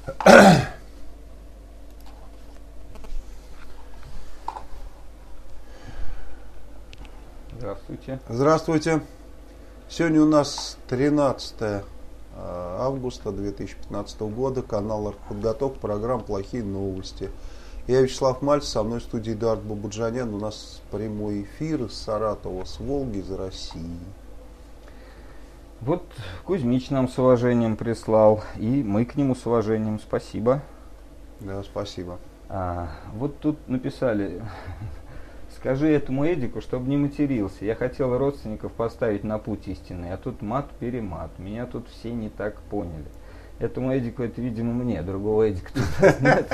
Здравствуйте. Здравствуйте. Сегодня у нас 13 августа 2015 года. Канал «Артподготовка», программа «Плохие новости». Я Вячеслав Мальцев, со мной в студии Эдуард Бабуджанян. У нас прямой эфир из Саратова, с Волги, из России. Вот Кузьмич нам с уважением прислал, и мы к нему с уважением. Спасибо. Да, спасибо. Вот тут написали: скажи этому Эдику, чтобы не матерился. Я хотел родственников поставить на путь истинный, а тут мат-перемат. Меня тут все не так поняли. Этому Эдику, это, видимо, мне, другого Эдика тут нет.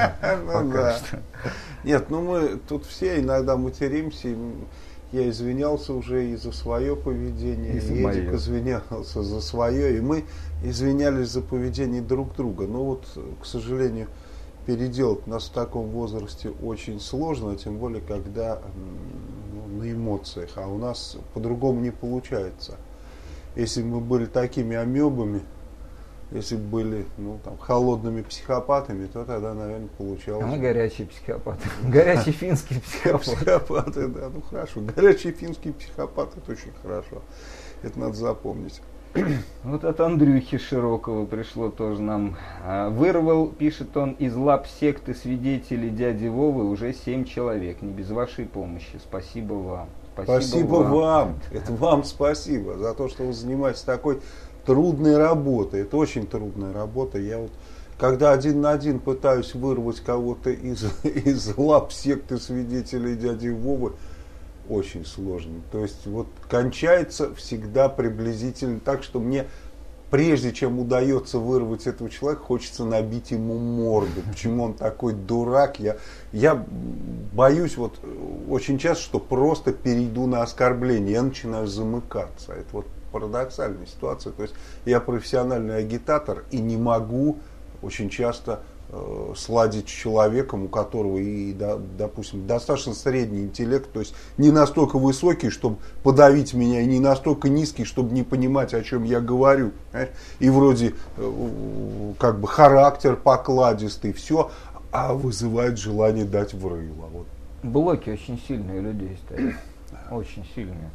Нет, мы тут все иногда материмся. Я извинялся уже и за свое поведение, и Эдик извинялся за свое, и мы извинялись за поведение друг друга. Но вот, к сожалению, переделать нас в таком возрасте очень сложно, тем более, когда на эмоциях, а у нас по-другому не получается. Если бы мы были такими амебами, если бы были холодными психопатами, то тогда, наверное, получалось. А мы горячие психопаты. Горячие финские психопаты. Психопаты, да, хорошо. Горячие финские психопаты, это очень хорошо. Это надо запомнить. Вот от Андрюхи Широкого пришло тоже нам. Вырвал, пишет он, из лап секты свидетелей дяди Вовы уже 7 человек. Не без вашей помощи. Спасибо вам. Спасибо вам. Это вам спасибо за то, что вы занимаетесь такой трудной работой. Это очень трудная работа. Я вот, когда один на один пытаюсь вырвать кого-то из лап секты свидетелей дяди Вовы, очень сложно. То есть вот кончается всегда приблизительно так, что мне, прежде чем удается вырвать этого человека, хочется набить ему морду. Почему он такой дурак? Я боюсь вот очень часто, что просто перейду на оскорбление. Я начинаю замыкаться. Это вот парадоксальная ситуация. То есть я профессиональный агитатор и не могу очень часто сладить с человеком, у которого и, допустим, достаточно средний интеллект, то есть не настолько высокий, чтобы подавить меня, и не настолько низкий, чтобы не понимать, о чем я говорю. Понимаешь? И вроде как бы характер покладистый, все, а вызывает желание дать в рыло. Вот. Блоки очень сильные у людей стоят. Очень сильные.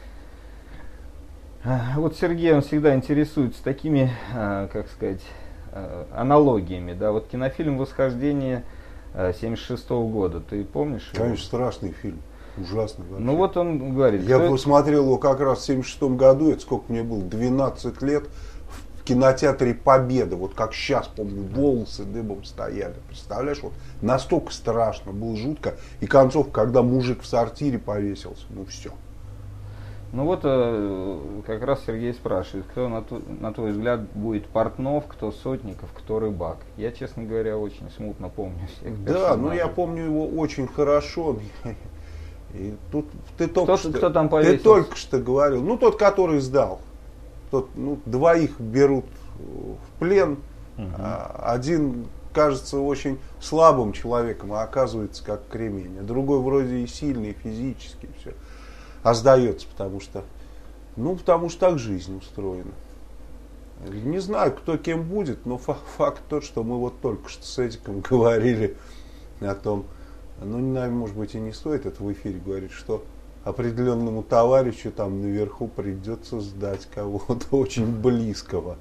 Вот Сергей, он всегда интересуется такими, как сказать, аналогиями, да, вот кинофильм «Восхождение» 1976 года, ты помнишь? Конечно, страшный фильм, ужасный вообще. Ну вот он говорит. Я посмотрел его как раз в 1976 году, это сколько мне было, 12 лет, в кинотеатре «Победа», вот как сейчас, помню, волосы дыбом стояли, представляешь, вот настолько страшно, было жутко, и концовка, когда мужик в сортире повесился, ну все. Ну вот как раз Сергей спрашивает, кто на твой взгляд будет Портнов, кто Сотников, кто Рыбак. Я, честно говоря, очень смутно помню всех персонажей. Да, но я помню его очень хорошо. И тут кто там повесился? Ты только что говорил, ну тот, который сдал. Тот, двоих берут в плен, один кажется очень слабым человеком, а оказывается как кремень. Другой вроде и сильный физически, все. А сдается, потому что так жизнь устроена. Не знаю, кто кем будет, но факт тот, что мы вот только что с Эдиком говорили о том, наверное, может быть, и не стоит это в эфире говорить, что определенному товарищу там наверху придется сдать кого-то очень близкого.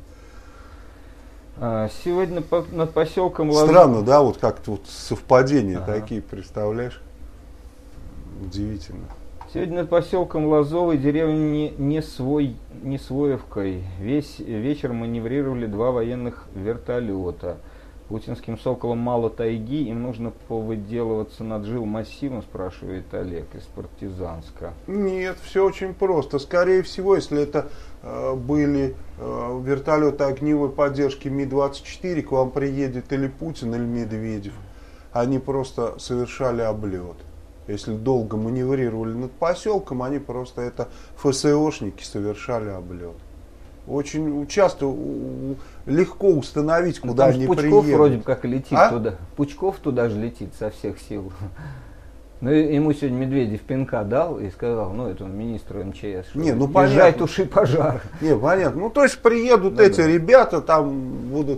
Сегодня над поселком Лазовый. Странно, да, вот как-то вот совпадения такие, представляешь? Удивительно. Сегодня над поселком Лазовой, деревни Несвоевкой, весь вечер маневрировали 2 военных вертолета. Путинским «Соколам» мало тайги, им нужно повыделываться над жилмассивом, спрашивает Олег из Партизанска. Нет, все очень просто. Скорее всего, если это были вертолеты огневой поддержки Ми-24, к вам приедет или Путин, или Медведев. Они просто совершали облет. Если долго маневрировали над поселком, они просто, это ФСОшники, совершали облет. Очень часто легко установить, куда они приедут. Пучков вроде как летит туда. Пучков туда же летит со всех сил. Ну, ему сегодня Медведев пинка дал и сказал, этому министру МЧС, что езжай, туши пожар. Не, понятно. То есть приедут эти ребята, там будут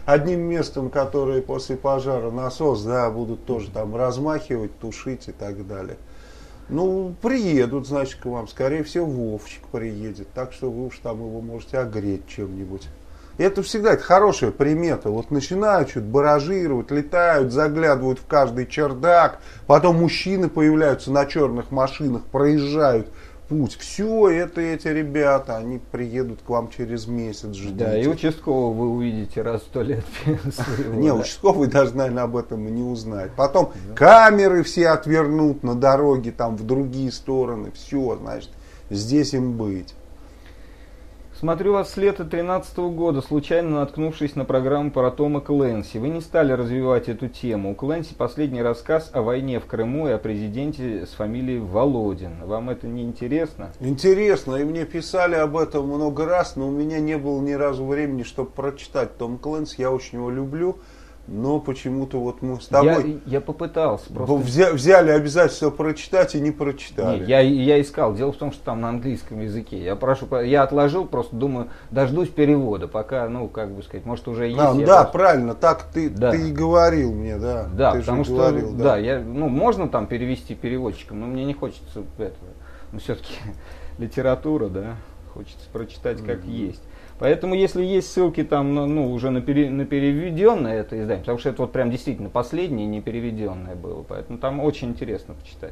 одним местом, которое после пожара насос, да, будут тоже там размахивать, тушить и так далее. Ну, приедут, значит, к вам. Скорее всего, Вовчик приедет. Так что вы уж там его можете огреть чем-нибудь. И это всегда это хорошая примета. Вот начинают что-то баражировать, летают, заглядывают в каждый чердак. Потом мужчины появляются на черных машинах, проезжают путь. Все, это эти ребята, они приедут к вам через месяц. Ждите. Да, и участкового вы увидите раз в 100 лет. Не, участковый даже, наверное, об этом и не узнает. Потом камеры все отвернут на дороге, там в другие стороны. Все, значит, здесь им быть. Смотрю вас с лета 2013 года, случайно наткнувшись на программу про Тома Клэнси. Вы не стали развивать эту тему. У Клэнси последний рассказ о войне в Крыму и о президенте с фамилией Володин. Вам это не интересно? Интересно, и мне писали об этом много раз, но у меня не было ни разу времени, чтобы прочитать Том Клэнси. Я очень его люблю. Но почему-то вот мы с тобой я попытался. Просто... взяли обязательство прочитать и не прочитали. Не, я искал. Дело в том, что там на английском языке. Я отложил, просто думаю, дождусь перевода, пока, ну, как бы сказать, может уже есть. Да, правильно, так ты и говорил мне, да. Да, ты потому же что, говорил, да. можно там перевести переводчиком, но мне не хочется этого. Ну, все-таки литература, да, хочется прочитать как есть. Поэтому, если есть ссылки там, уже на переведенное это издание, потому что это вот прям действительно последнее не переведенное было, поэтому там очень интересно почитать.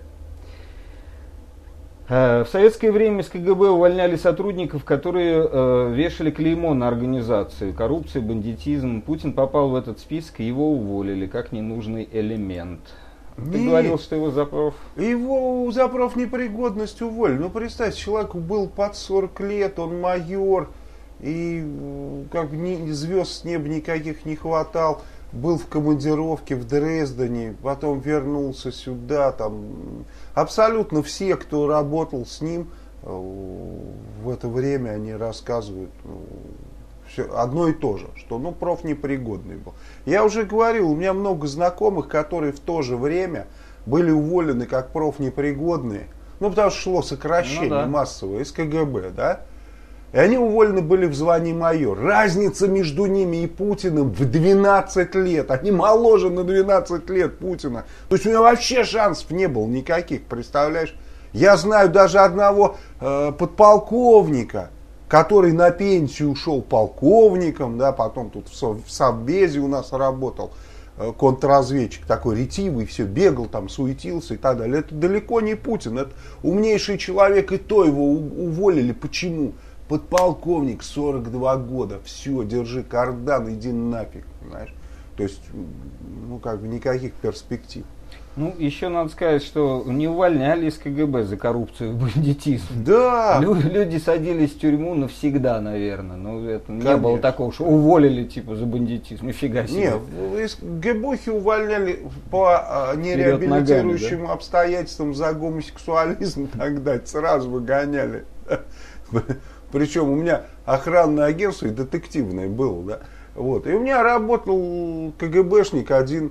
В советское время из КГБ увольняли сотрудников, которые вешали клеймо на организацию. Коррупция, бандитизм. Путин попал в этот список, и его уволили как ненужный элемент. Ты говорил, что его за Его за профнепригодность уволили. Ну, представь, человеку был под 40 лет, он майор. И как бы звезд с неба никаких не хватал, был в командировке в Дрездене, потом вернулся сюда, там абсолютно все, кто работал с ним в это время, они рассказывают все одно и то же, что профнепригодный был. Я уже говорил, у меня много знакомых, которые в то же время были уволены как профнепригодные, потому что шло сокращение массовое из КГБ, да. И они уволены были в звании майор. Разница между ними и Путиным в 12 лет. Они моложе на 12 лет Путина. То есть у него вообще шансов не было никаких, представляешь? Я знаю даже одного подполковника, который на пенсию ушел полковником, да, потом тут в Совбезе у нас работал, контрразведчик такой ретивый, все бегал там, суетился и так далее. Это далеко не Путин, это умнейший человек, и то его уволили. Почему? Подполковник, 42 года, все, держи кардан, иди нафиг, понимаешь? То есть, никаких перспектив. Еще надо сказать, что не увольняли из КГБ за коррупцию и бандитизм. Да. Люди садились в тюрьму навсегда, наверное. Это не было такого, что уволили за бандитизм. Нифига себе. Нет, из ГБУхи увольняли по нереабилитирующим обстоятельствам за гомосексуализм тогда. Сразу выгоняли. Причем у меня охранное агентство и детективное было, да. Вот. И у меня работал КГБшник один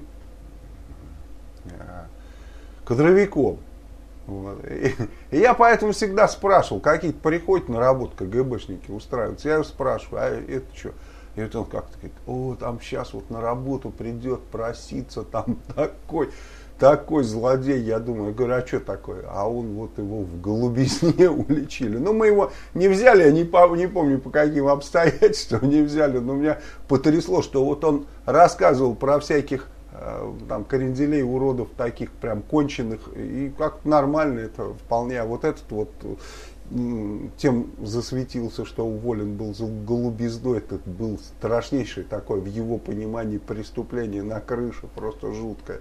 кадровиком. Вот. И я поэтому всегда спрашивал, какие-то приходят на работу КГБшники устраиваются. Я его спрашиваю, а это что? И вот он как-то говорит, там сейчас вот на работу придет проситься, там такой злодей, я думаю, говорю, а что такое? А он вот его в голубизне уличили. Мы его не взяли, я не помню по каким обстоятельствам не взяли, но меня потрясло, что вот он рассказывал про всяких там кренделей, уродов таких прям конченых, и как нормально это вполне. А вот этот вот тем засветился, что уволен был за голубизной, это был страшнейший такой, в его понимании, преступление на крыше, просто жуткое.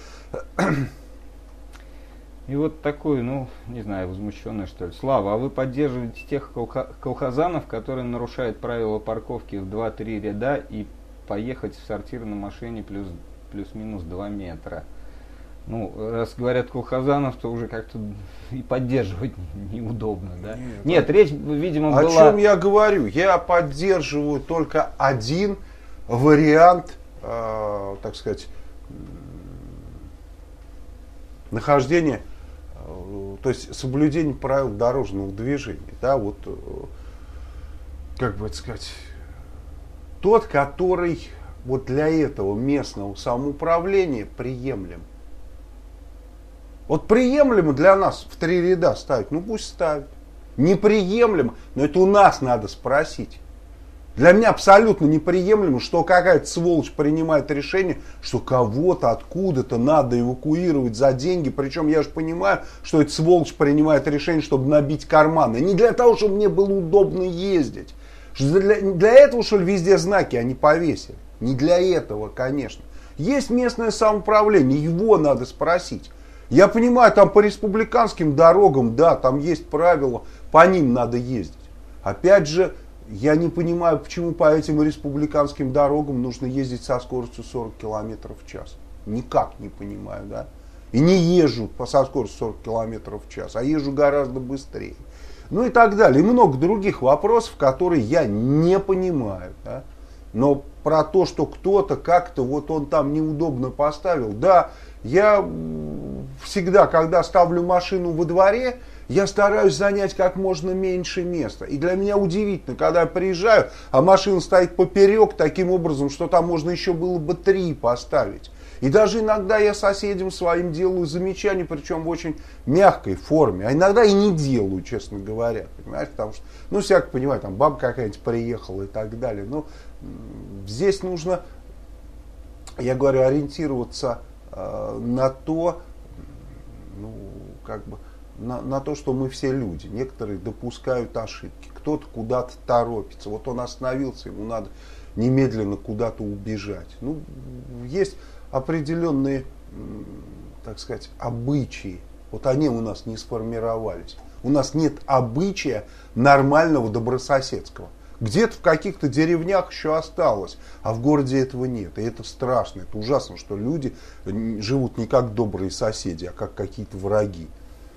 И вот такой, не знаю, возмущенный что ли. Слава, а вы поддерживаете тех колхозанов, которые нарушают правила парковки в 2-3 ряда и поехать в сортир на машине плюс-минус 2 метра? Раз говорят колхозанов, то уже как-то и поддерживать неудобно, да? Нет, речь, видимо, была... О чем я говорю? Я поддерживаю только один вариант, так сказать, нахождения, то есть соблюдение правил дорожного движения, да, как бы это сказать, тот, который вот для этого местного самоуправления приемлемо. Вот приемлемо для нас в 3 ряда ставить, ну пусть ставят. Неприемлемо, но это у нас надо спросить. Для меня абсолютно неприемлемо, что какая-то сволочь принимает решение, что кого-то откуда-то надо эвакуировать за деньги. Причем я же понимаю, что эта сволочь принимает решение, чтобы набить карманы. Не для того, чтобы мне было удобно ездить. Для этого, что ли, везде знаки они повесили? Не для этого, конечно. Есть местное самоуправление, его надо спросить. Я понимаю, там по республиканским дорогам, да, там есть правила, по ним надо ездить. Опять же, я не понимаю, почему по этим республиканским дорогам нужно ездить со скоростью 40 км в час. Никак не понимаю, да. И не езжу со скоростью 40 км в час, а езжу гораздо быстрее. Ну и так далее. И много других вопросов, которые я не понимаю, да. Но про то, что кто-то как-то вот он там неудобно поставил, да, я всегда, когда ставлю машину во дворе, я стараюсь занять как можно меньше места. И для меня удивительно, когда я приезжаю, а машина стоит поперек таким образом, что там можно еще было бы 3 поставить. И даже иногда я соседям своим делаю замечания, причем в очень мягкой форме. А иногда и не делаю, честно говоря. Понимаешь? Потому что, ну, всяко понимаю, там баба какая-нибудь приехала и так далее. Но здесь нужно, я говорю, ориентироваться на то, ну, как бы, на то, что мы все люди. Некоторые допускают ошибки. Кто-то куда-то торопится. Вот он остановился, ему надо немедленно куда-то убежать. Ну, есть определенные, так сказать, обычаи. Вот они у нас не сформировались. У нас нет обычая нормального добрососедского. Где-то в каких-то деревнях еще осталось, а в городе этого нет. И это страшно, это ужасно, что люди живут не как добрые соседи, а как какие-то враги.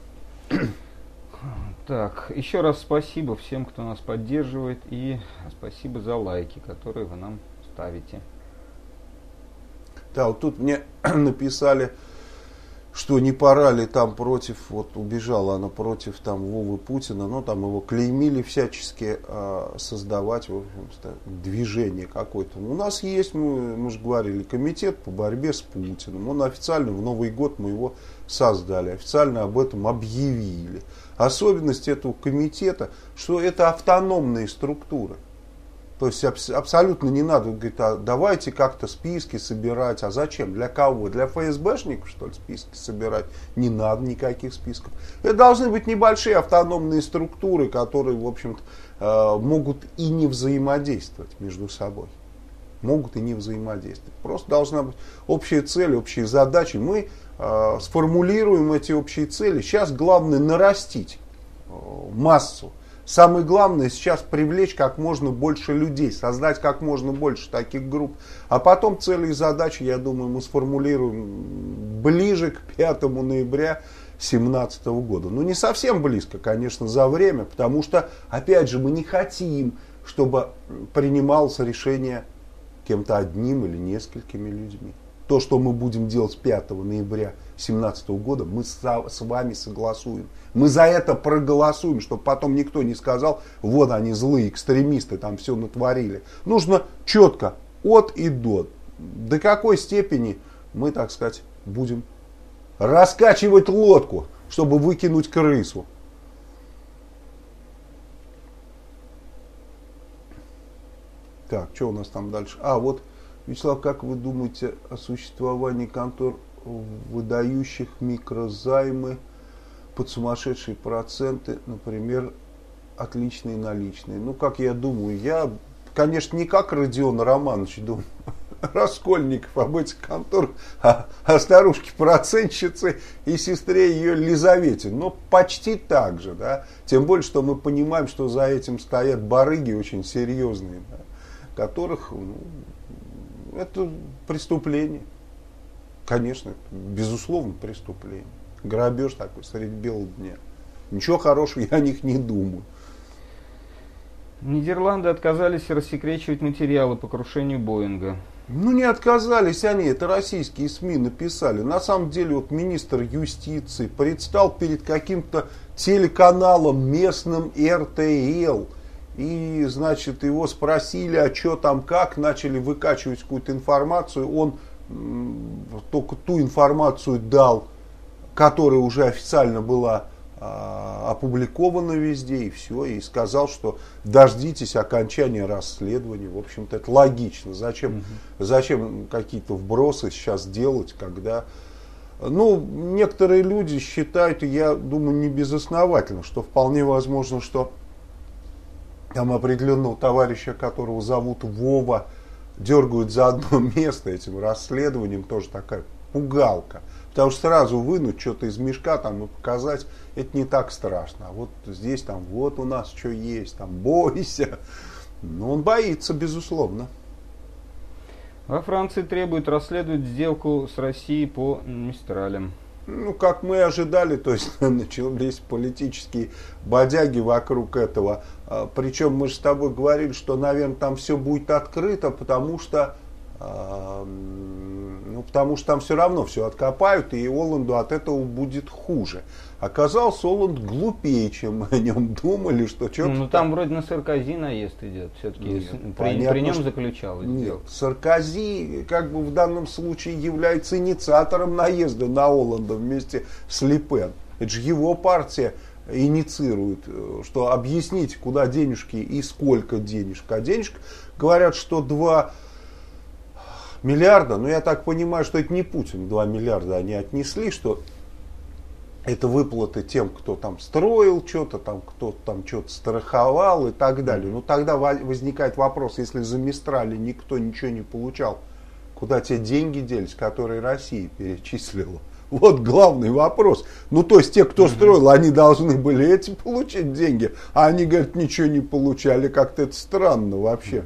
Так, еще раз спасибо всем, кто нас поддерживает, и спасибо за лайки, которые вы нам ставите. Да, вот тут мне написали, что не пора ли там против, вот убежала она против там Вовы Путина, но там его клеймили всячески создавать, в общем-то, движение какое-то. У нас есть, мы же говорили, комитет по борьбе с Путиным. Он официально в Новый год мы его создали, официально об этом объявили. Особенность этого комитета, что это автономные структуры. То есть абсолютно не надо говорить, а давайте как-то списки собирать. А зачем? Для кого? Для ФСБшников, что ли, списки собирать? Не надо никаких списков. Это должны быть небольшие автономные структуры, которые, в общем-то, могут и не взаимодействовать между собой. Могут и не взаимодействовать. Просто должна быть общая цель, общие задачи. Мы сформулируем эти общие цели. Сейчас главное нарастить массу. Самое главное сейчас привлечь как можно больше людей, создать как можно больше таких групп. А потом цели и задачи, я думаю, мы сформулируем ближе к 5 ноября 2017 года. Ну, не совсем близко, конечно, за время, потому что, опять же, мы не хотим, чтобы принималось решение кем-то одним или несколькими людьми. То, что мы будем делать 5 ноября 2017 года, мы с вами согласуем. Мы за это проголосуем, чтобы потом никто не сказал, вот они злые экстремисты, там все натворили. Нужно четко, от и до. До какой степени мы, так сказать, будем раскачивать лодку, чтобы выкинуть крысу. Так, что у нас там дальше? А, вот, Вячеслав, как вы думаете о существовании контор, выдающих микрозаймы под сумасшедшие проценты, например, отличные наличные? Ну, как я думаю, я, конечно, не как Родион Романович думаю, Раскольников об этих конторах, а старушке-процентщице и сестре ее Лизавете. Но почти так же, да. Тем более, что мы понимаем, что за этим стоят барыги очень серьезные, да, которых, ну, это преступление. Конечно, безусловно, преступление. Грабеж такой средь белого дня. Ничего хорошего я о них не думаю. Нидерланды отказались рассекречивать материалы по крушению Боинга. Ну, не отказались они, это российские СМИ написали. На самом деле, вот министр юстиции предстал перед каким-то телеканалом местным РТЛ и, значит, его спросили, а что там, как, начали выкачивать какую-то информацию, он только ту информацию дал, которая уже официально была опубликована везде, и все, и сказал, что дождитесь окончания расследования. В общем-то, это логично. Зачем какие-то вбросы сейчас делать, когда... Ну, некоторые люди считают, и я думаю, не безосновательно, что вполне возможно, что там определенного товарища, которого зовут Вова, дергают за одно место этим расследованием, тоже такая пугалка. Потому что сразу вынуть что-то из мешка там, и показать, это не так страшно. А вот здесь там, вот у нас что есть, там, бойся. Но он боится, безусловно. Во Франции требуют расследовать сделку с Россией по Мистралям. Ну, как мы ожидали, то есть начались политические бодяги вокруг этого. Причем мы же с тобой говорили, что, наверное, там все будет открыто, потому что там все равно все откопают, и Оланду от этого будет хуже. Оказалось, Оланд глупее, чем мы о нем думали, что что-то... Ну, там вроде на Саркози наезд идет, все-таки при нем заключалось. Нет, Саркози, как бы в данном случае, является инициатором наезда на Оланда вместе с Ле Пен. Это же его партия инициирует, что объясните, куда денежки и сколько денежек. А денежек, говорят, что 2 миллиарда, но я так понимаю, что это не Путин 2 миллиарда они отнесли, что это выплаты тем, кто там строил что-то, там кто-то там что-то страховал и так далее. Но тогда возникает вопрос, если за Мистрали никто ничего не получал, куда те деньги делись, которые Россия перечислила? Вот главный вопрос. Ну, то есть те, кто строил, они должны были эти получить деньги, а они, говорят, ничего не получали. Как-то это странно вообще.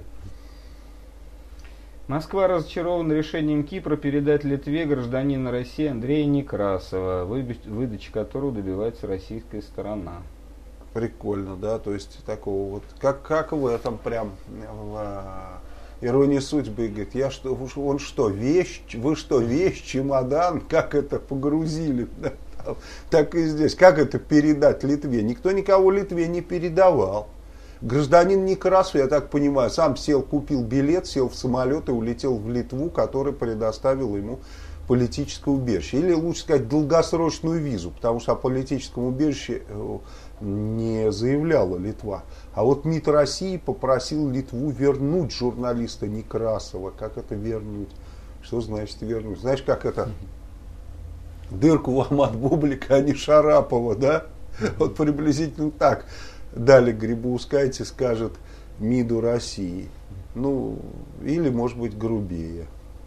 Москва разочарована решением Кипра передать Литве гражданина России Андрея Некрасова, выдачи которого добивается российская сторона. Прикольно, да, то есть такого вот, как в этом прям иронии судьбы, говорит, он что, вещь, вы что, вещь, чемодан, как это погрузили, да? Так и здесь, как это передать Литве? Никто никого Литве не передавал. Гражданин Некрасов, я так понимаю, сам купил билет, сел в самолет и улетел в Литву, который предоставил ему политическое убежище. Или лучше сказать, долгосрочную визу, потому что о политическом убежище не заявляла Литва. А вот МИД России попросил Литву вернуть журналиста Некрасова. Как это вернуть? Что значит вернуть? Знаешь, как это? Дырку ломать Бублика, а не Шарапова, да? Вот приблизительно так. Далее Грибоускайте скажет МИДу России. Ну, или, может быть, грубее.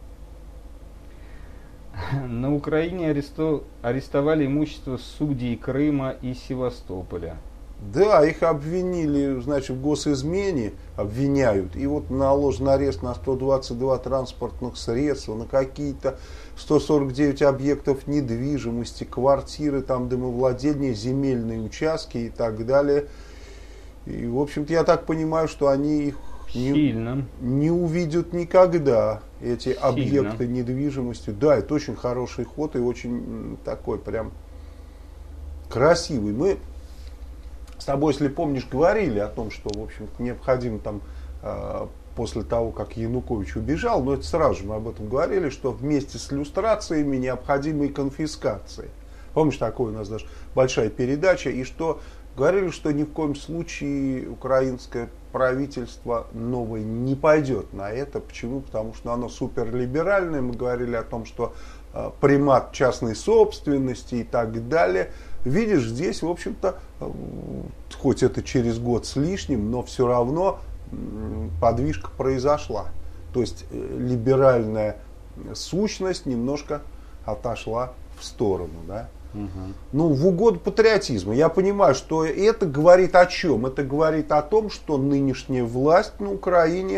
На Украине арестовали имущество судей Крыма и Севастополя. Да, их обвинили, значит, в госизмене, обвиняют. И вот наложен арест на 122 транспортных средства, на какие-то 149 объектов недвижимости, квартиры, там, домовладения, земельные участки и так далее. И, в общем-то, я так понимаю, что они их не увидят никогда, эти объекты недвижимости. Да, это очень хороший ход и очень такой прям красивый. Мы с тобой, если помнишь, говорили о том, что, в общем-то, необходимо там после того, как Янукович убежал, но это сразу же мы об этом говорили, что вместе с люстрациями необходимы и конфискации. Помнишь, такое у нас даже большая передача, и что говорили, что ни в коем случае украинское правительство новое не пойдет на это. Почему? Потому что оно суперлиберальное. Мы говорили о том, что примат частной собственности и так далее. Видишь, здесь, в общем-то, хоть это через год с лишним, но все равно подвижка произошла. То есть либеральная сущность немножко отошла в сторону, да? Ну, в угоду патриотизму. Я понимаю, что это говорит о чем? Это говорит о том, что нынешняя власть на Украине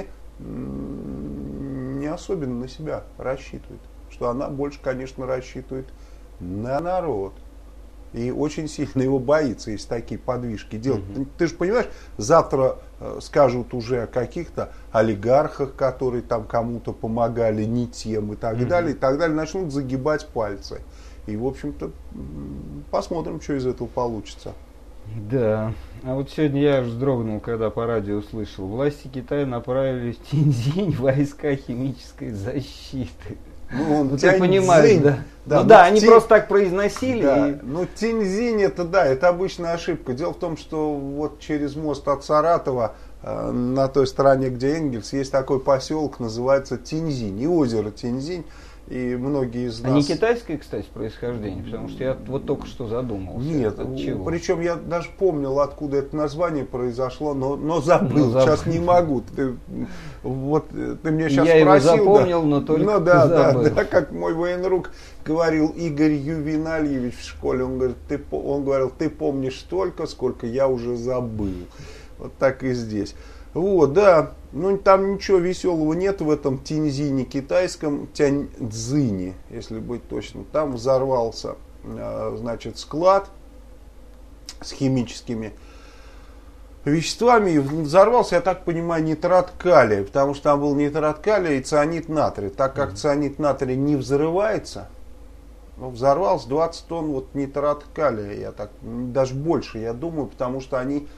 не особенно на себя рассчитывает. Что она больше, конечно, рассчитывает на народ. И очень сильно его боится, если такие подвижки делать. Ты же понимаешь, завтра скажут уже о каких-то олигархах, которые там кому-то помогали не тем и так далее, и так далее. Начнут загибать пальцы. И, в общем-то, посмотрим, что из этого получится. Да. А вот сегодня я аж вздрогнул, когда по радио услышал. Власти Китая направили в Тиньцзинь войска химической защиты. Ну, он Ну ты понимаешь, да? Да, Ну да, они просто так произносили. Да, И... ну Тиньцзинь это да, это обычная ошибка. Дело в том, что вот через мост от Саратова на той стороне, где Энгельс, есть такой поселок, называется Тиньцзинь, и озеро Тиньцзинь. И многие из нас... А не китайское, кстати, происхождение? Потому что я вот только что задумался. Нет, от чего? причем я даже помнил, откуда это название произошло, но забыл. Сейчас не могу. Ты мне сейчас я спросил. Его запомнил, да, но только ну, да, забыл. Да, как мой военрук говорил Игорь Ювенальевич в школе. Он говорил, ты помнишь столько, сколько я уже забыл. Вот так и здесь. Вот, да, ну там ничего веселого нет в этом Тиньцзине китайском, Тяньцзине, если быть точным. Там взорвался, значит, склад с химическими веществами. И взорвался, я так понимаю, нитрат калия, потому что там был нитрат калия и цианид натрия. Так как цианид натрия не взрывается, взорвался 20 тонн вот нитрат калия, я так, даже больше, я думаю, потому что они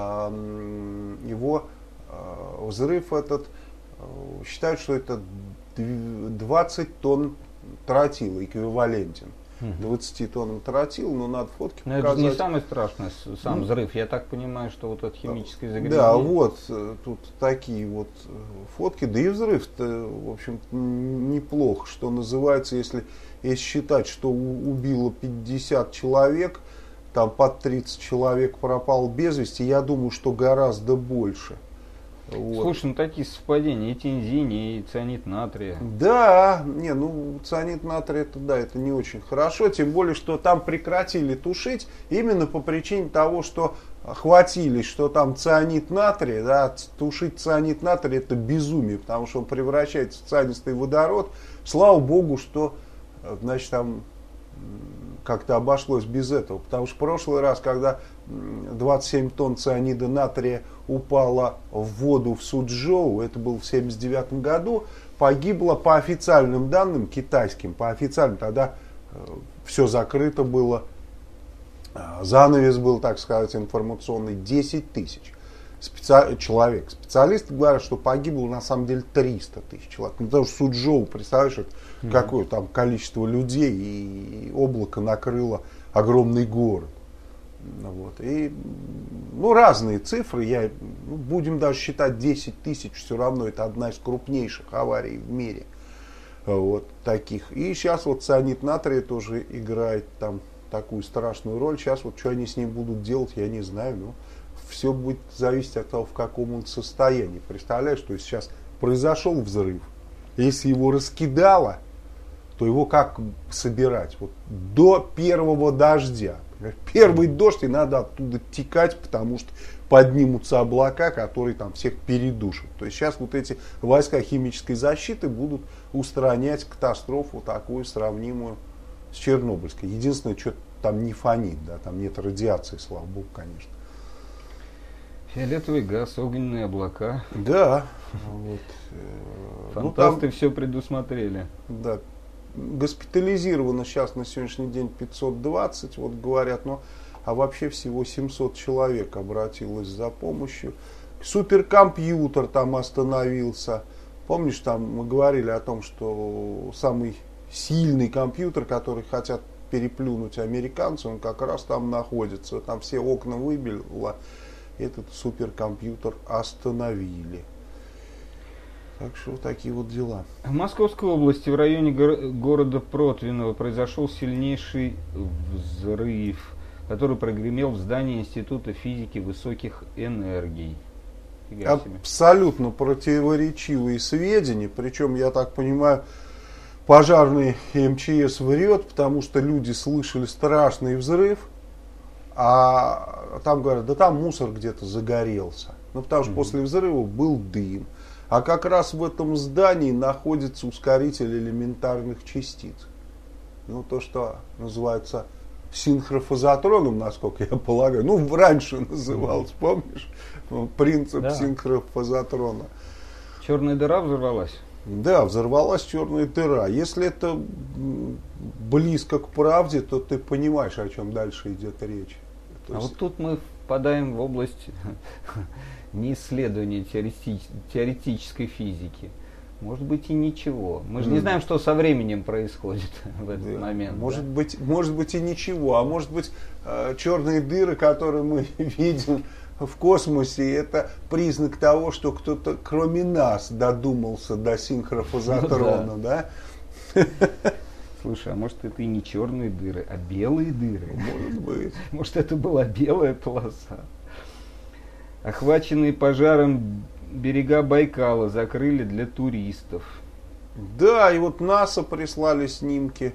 его взрыв этот, считают, что это 20 тонн тротила эквивалентен. 20 тоннам тротила, но надо фотки показать. Это не самое страшное, сам взрыв. Я так понимаю, что вот от химической загрязнения. Да, вот тут такие вот фотки. Да и взрыв-то, в общем, неплохо, что называется, если считать, что убило 50 человек, там под 30 человек пропал без вести, я думаю, что гораздо больше. Вот. Слушай, ну такие совпадения, и Тиньцзинь, и цианид натрия. Да, цианид натрия, это да, это не очень хорошо, тем более, что там прекратили тушить именно по причине того, что хватились, что там цианид натрия, да, тушить цианид натрия это безумие, потому что он превращается в цианистый водород. Слава богу, что, значит, там как-то обошлось без этого, потому что в прошлый раз, когда 27 тонн цианида натрия упало в воду в Суджоу, это было в 1979 году, погибло по официальным данным китайским, по официальным, тогда все закрыто было, занавес был, так сказать, информационный, 10 тысяч человек. Специалисты говорят, что погибло на самом деле 300 тысяч человек. Ну, потому что Суджоу, представляешь, какое там количество людей, и облако накрыло огромный город. Вот. И, разные цифры, будем даже считать 10 тысяч, все равно это одна из крупнейших аварий в мире. Вот таких. И сейчас вот цианид натрия тоже играет там такую страшную роль. Сейчас вот что они с ним будут делать, я не знаю, но все будет зависеть от того, в каком он состоянии. Представляешь, что сейчас произошел взрыв, если его раскидало, то его как собирать? Вот до первого дождя. Первый дождь, и надо оттуда текать, потому что поднимутся облака, которые там всех передушат. То есть сейчас вот эти войска химической защиты будут устранять катастрофу такую, сравнимую с Чернобыльской. Единственное, что там не фонит, да, там нет радиации, слава богу, конечно. Фиолетовый газ, огненные облака. Да. Вот. Фантасты все предусмотрели. Да. Госпитализировано сейчас на сегодняшний день 520, вот говорят, а вообще всего 700 человек обратилось за помощью. Суперкомпьютер там остановился. Помнишь, там мы говорили о том, что самый сильный компьютер, который хотят переплюнуть американцы, он как раз там находится. Там все окна выбило. Этот суперкомпьютер остановили. Так что такие вот дела. В Московской области в районе города Протвиново произошел сильнейший взрыв, который прогремел в здании Института физики высоких энергий. Абсолютно противоречивые сведения, причем, я так понимаю, пожарный МЧС врет, потому что люди слышали страшный взрыв, а там говорят, да там мусор где-то загорелся. Потому что после взрыва был дым. А как раз в этом здании находится ускоритель элементарных частиц. То, что называется синхрофазотроном, насколько я полагаю. Раньше называлось, помнишь? Принцип синхрофазотрона. Черная дыра взорвалась? Да, взорвалась черная дыра. Если это близко к правде, то ты понимаешь, о чем дальше идет речь. А вот тут мы впадаем в область не исследования теоретической физики. Может быть и ничего. Мы же не знаем, что со временем происходит в этот момент. Может быть и ничего. А может быть черные дыры, которые мы видим в космосе, это признак того, что кто-то кроме нас додумался до синхрофазотрона, да? Слушай, а может это и не черные дыры, а белые дыры? Может быть. Может это была белая полоса? Охваченные пожаром берега Байкала закрыли для туристов. Да, и вот НАСА прислали снимки,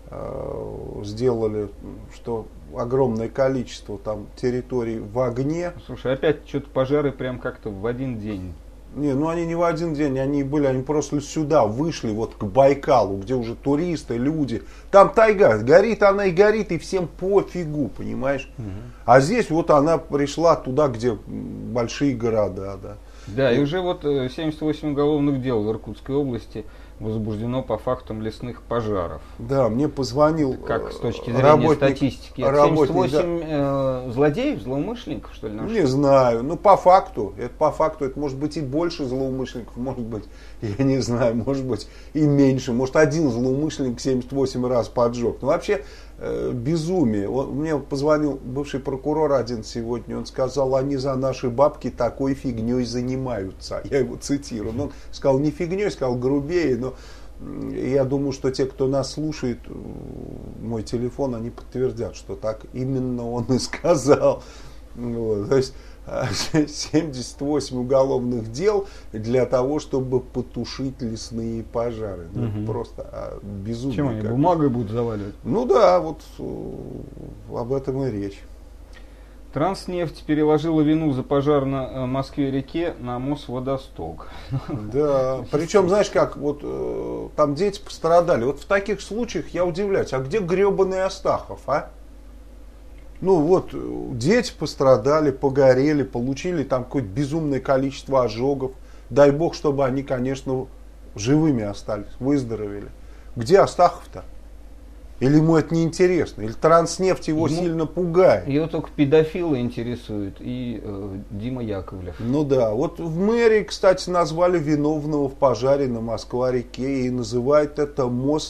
сделали, что огромное количество там территорий в огне. Слушай, опять что-то пожары прям как-то в один день. Не, ну они не в один день, они просто сюда вышли, вот к Байкалу, где уже туристы, люди. Там тайга, горит она и горит, и всем пофигу, понимаешь? А здесь вот она пришла туда, где большие города, да. Да, и уже вот 78 уголовных дел в Иркутской области возбуждено по фактам лесных пожаров. Да, мне позвонил как с точки зрения статистики? 78 злодеев, злоумышленников, что ли, нашли? Не знаю. Ну, по факту это может быть и больше злоумышленников, может быть, я не знаю, может быть и меньше. Может, один злоумышленник 78 раз поджег. Ну, вообще, безумие. Мне позвонил бывший прокурор один сегодня, он сказал, они за наши бабки такой фигней занимаются. Я его цитирую. Но он сказал не фигней, сказал грубее, но я думаю, что те, кто нас слушает, мой телефон, они подтвердят, что так именно он и сказал. Вот. То есть 78 уголовных дел для того, чтобы потушить лесные пожары. Ну, это просто безумие. Чем они бумагой будут заваливать? Ну да, вот об этом и речь. Транснефть переложила вину за пожар на Москве-реке на Мосводосток. Да, причем, знаешь как, вот там дети пострадали. Вот в таких случаях я удивляюсь, а где гребаный Астахов, а? Ну вот, дети пострадали, погорели, получили там какое-то безумное количество ожогов. Дай бог, чтобы они, конечно, живыми остались, выздоровели. Где Астахов-то? Или ему это не интересно? Или Транснефть его сильно пугает? Его только педофилы интересуют и Дима Яковлев. Ну да, вот в мэрии, кстати, назвали виновного в пожаре на Москва-реке и называют это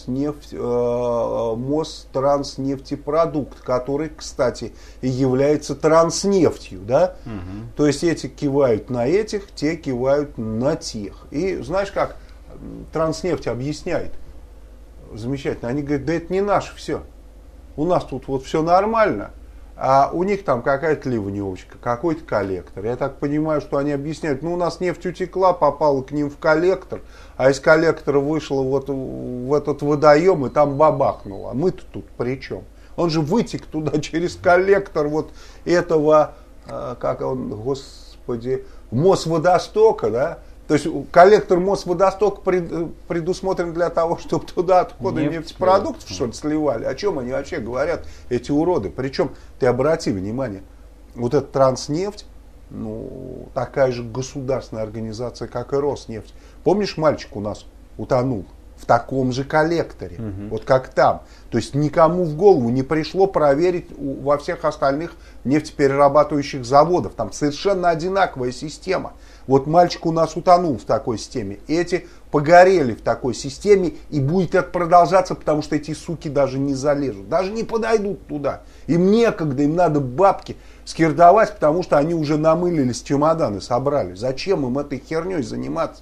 Мосттранснефтепродукт, который, кстати, и является транснефтью, да? То есть эти кивают на этих, те кивают на тех. И знаешь как Транснефть объясняет? Замечательно. Они говорят, да это не наше все. У нас тут вот все нормально, а у них там какая-то ливневочка, какой-то коллектор. Я так понимаю, что они объясняют, ну у нас нефть утекла, попала к ним в коллектор, а из коллектора вышла вот в этот водоем и там бабахнуло. А мы-то тут при чем? Он же вытек туда через коллектор вот этого, как он, господи, Мосводостока, да? То есть коллектор Мосводосток предусмотрен для того, чтобы туда отходы нефтепродуктов что ли сливали. О чем они вообще говорят, эти уроды? Причем, ты обрати внимание, вот эта Транснефть, ну, такая же государственная организация, как и Роснефть. Помнишь, мальчик у нас утонул в таком же коллекторе, вот как там. То есть никому в голову не пришло проверить во всех остальных нефтеперерабатывающих заводах. Там совершенно одинаковая система. Вот мальчик у нас утонул в такой системе. Эти погорели в такой системе. И будет это продолжаться, потому что эти суки даже не залезут. Даже не подойдут туда. Им некогда, им надо бабки скирдовать, потому что они уже намылились, чемоданы собрали. Зачем им этой херней заниматься?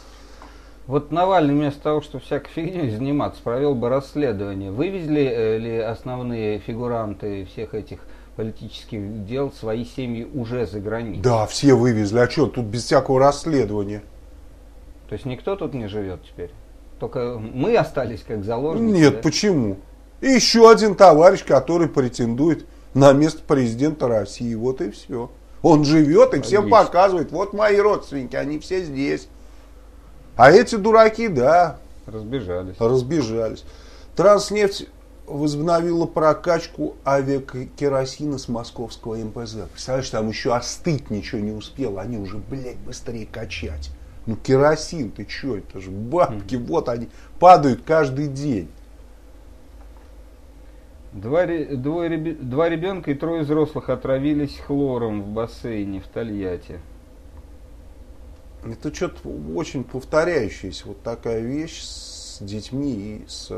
Вот Навальный вместо того, чтобы всякой фигней заниматься, провел бы расследование. Вывезли ли основные фигуранты всех этих политических дел свои семьи уже за границу? Да, все вывезли. А что, тут без всякого расследования? То есть никто тут не живет теперь? Только мы остались как заложники? Нет, да? Почему? И еще один товарищ, который претендует на место президента России. Вот и все. Он живет и всем показывает. Вот мои родственники, они все здесь. А эти дураки, да. Разбежались. Транснефть возобновила прокачку авиакеросина с московского МПЗ. Представляешь, там еще остыть ничего не успело. Они уже, блядь, быстрее качать. Ну керосин, ты че, это же бабки, вот они падают каждый день. Два ребенка и 3 взрослых отравились хлором в бассейне в Тольятти. Это что-то очень повторяющаяся вот такая вещь с детьми и с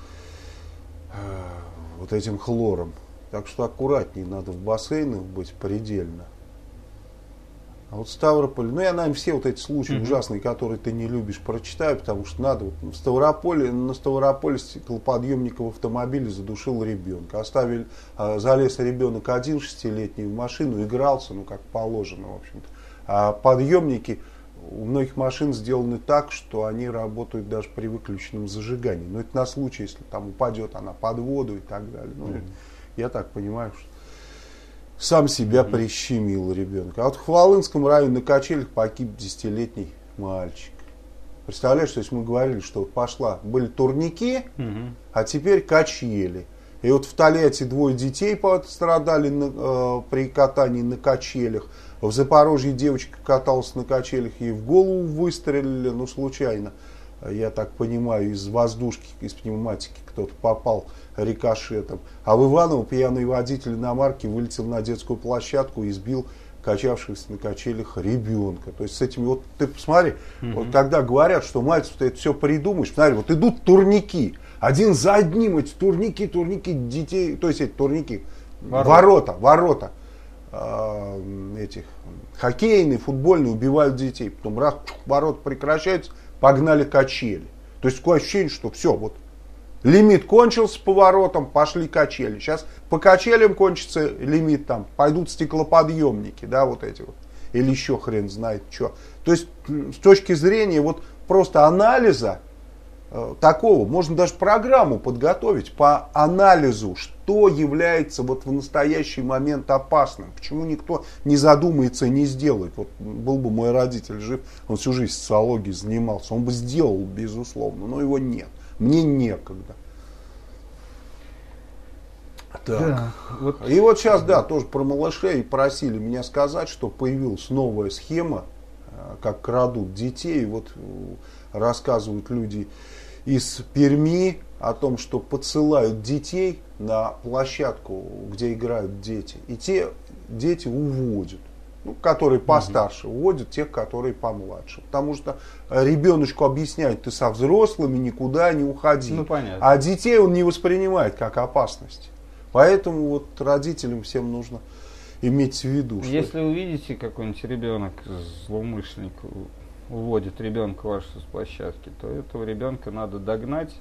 вот этим хлором. Так что аккуратнее надо в бассейнах быть предельно. А вот Ставрополь, ну я, наверное, все вот эти случаи ужасные, которые ты не любишь, прочитаю, потому что надо. Вот на Ставрополе стеклоподъемник в автомобиле задушил ребенка. Залез ребенок 6-летний в машину, игрался, ну как положено, в общем-то. А подъемники у многих машин сделаны так, что они работают даже при выключенном зажигании. Но это на случай, если там упадет она под воду и так далее. Ну, я так понимаю, что сам себя прищемил ребенка. А вот в Хвалынском районе на качелях погиб 10-летний мальчик. Представляешь, то есть мы говорили, что были турники, а теперь качели. И вот в Тольятти 2 детей пострадали при катании на качелях. В Запорожье девочка каталась на качелях, ей в голову выстрелили, ну случайно. Я так понимаю, из воздушки, из пневматики кто-то попал рикошетом. А в Иваново пьяный водитель иномарки вылетел на детскую площадку и сбил качавшихся на качелях ребенка. То есть с этими, вот ты посмотри, вот когда говорят, что Мальцев, ты это все придумаешь, смотри, вот идут турники, один за одним эти турники детей, то есть эти турники, ворота этих хоккейные, футбольные убивают детей. Потом раз, ворота прекращаются, погнали качели. То есть такое ощущение, что все, вот лимит кончился по воротам, пошли качели. Сейчас по качелям кончится лимит, там пойдут стеклоподъемники, да, вот эти вот. Или еще хрен знает что. То есть с точки зрения вот просто анализа такого, можно даже программу подготовить по анализу, что является вот в настоящий момент опасным. Почему никто не задумается и не сделает. Вот был бы мой родитель жив, он всю жизнь социологией занимался, он бы сделал, безусловно, но его нет. Мне некогда. Так. Да, вот. И вот сейчас, да, тоже про малышей просили меня сказать, что появилась новая схема, как крадут детей. Вот рассказывают люди из Перми о том, что подсылают детей на площадку, где играют дети. И те дети уводят. Ну, которые постарше, уводят тех, которые помладше. Потому что ребеночку объясняют, ты со взрослыми никуда не уходи. Ну, понятно. А детей он не воспринимает как опасность. Поэтому вот родителям всем нужно иметь в виду. Что если увидите, какой-нибудь ребенок, злоумышленник, уводит ребенка вашу с площадки, то этого ребенка надо догнать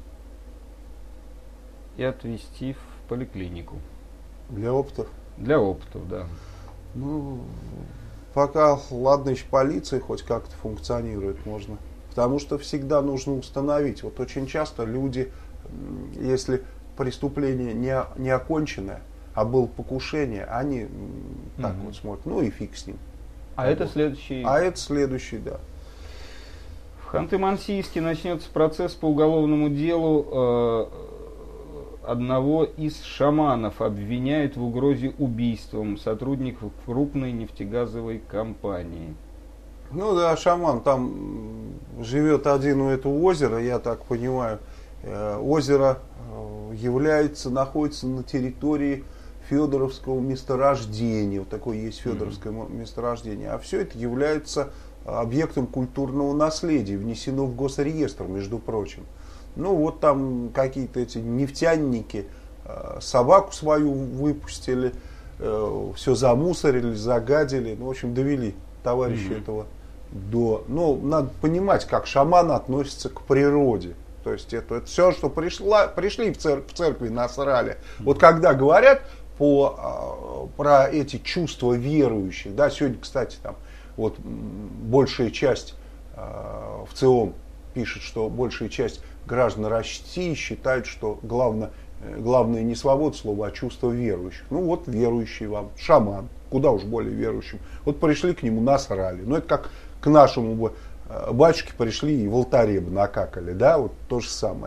и отвезти в поликлинику. Для опытов? Для опытов, да. Ну, пока, ладно, еще полиция хоть как-то функционирует, можно. Потому что всегда нужно установить. Вот очень часто люди, если преступление не оконченное, а было покушение, они так вот смотрят, ну и фиг с ним. А это следующий? А это следующий, да. В Ханты-Мансийске начнется процесс по уголовному делу. Одного из шаманов обвиняют в угрозе убийством сотрудников крупной нефтегазовой компании. Ну да, шаман там живет один у этого озера, я так понимаю. Озеро находится на территории Федоровского месторождения. Вот такое есть Федоровское месторождение. А все это является объектом культурного наследия, внесено в госреестр, между прочим. Ну вот там какие-то эти нефтяники собаку свою выпустили, все замусорили, загадили. Ну, в общем, довели товарища этого до... Ну, надо понимать, как шаман относится к природе. То есть это все, что пришли в церкви, насрали. Вот когда говорят про эти чувства верующих, да, сегодня, кстати, там вот большая часть в ЦИОМ пишет, что большая часть граждан России считают, что главное не свобода слова, а чувство верующих. Ну вот верующий вам, шаман, куда уж более верующим. Вот пришли к нему, насрали. Ну это как к нашему батюшке пришли и в алтаре бы накакали, да, вот то же самое.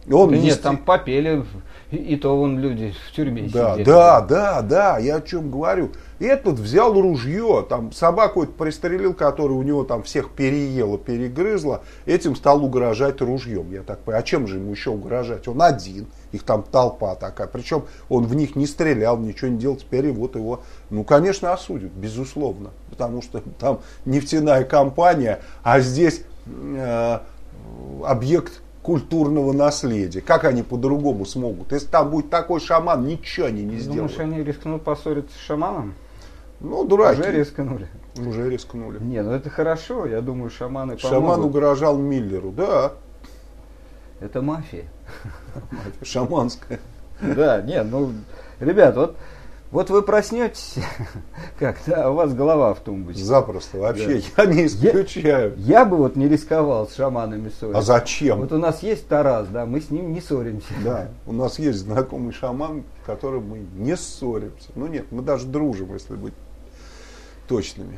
Он да нет, там попели, и то вон люди в тюрьме сидели. Да, я о чем говорю. Этот взял ружье, там собаку вот пристрелил, которая у него там всех переела, перегрызла, этим стал угрожать ружьем. Я так понимаю, а чем же ему еще угрожать? Он один, их там толпа такая, причем он в них не стрелял, ничего не делал, теперь вот его, ну, конечно, осудят, безусловно, потому что там нефтяная компания, а здесь объект культурного наследия. Как они по-другому смогут? Если там будет такой шаман, ничего они не сделают. Думаешь, они рискнут поссориться с шаманом? Ну, дураки. Уже рискнули. Уже рискнули. Не, ну это хорошо, я думаю, шаманы помогут. Шаман угрожал Миллеру, да. Это мафия. Шаманская. Да, нет, ну, ребят, вот вы проснетесь, как, да, у вас голова в тумбочке. Запросто, вообще, я не исключаю. Я бы вот не рисковал с шаманами ссориться. А зачем? Вот у нас есть Тарас, да, мы с ним не ссоримся. Да, у нас есть знакомый шаман, с которым мы не ссоримся. Ну нет, мы даже дружим, если быть точными.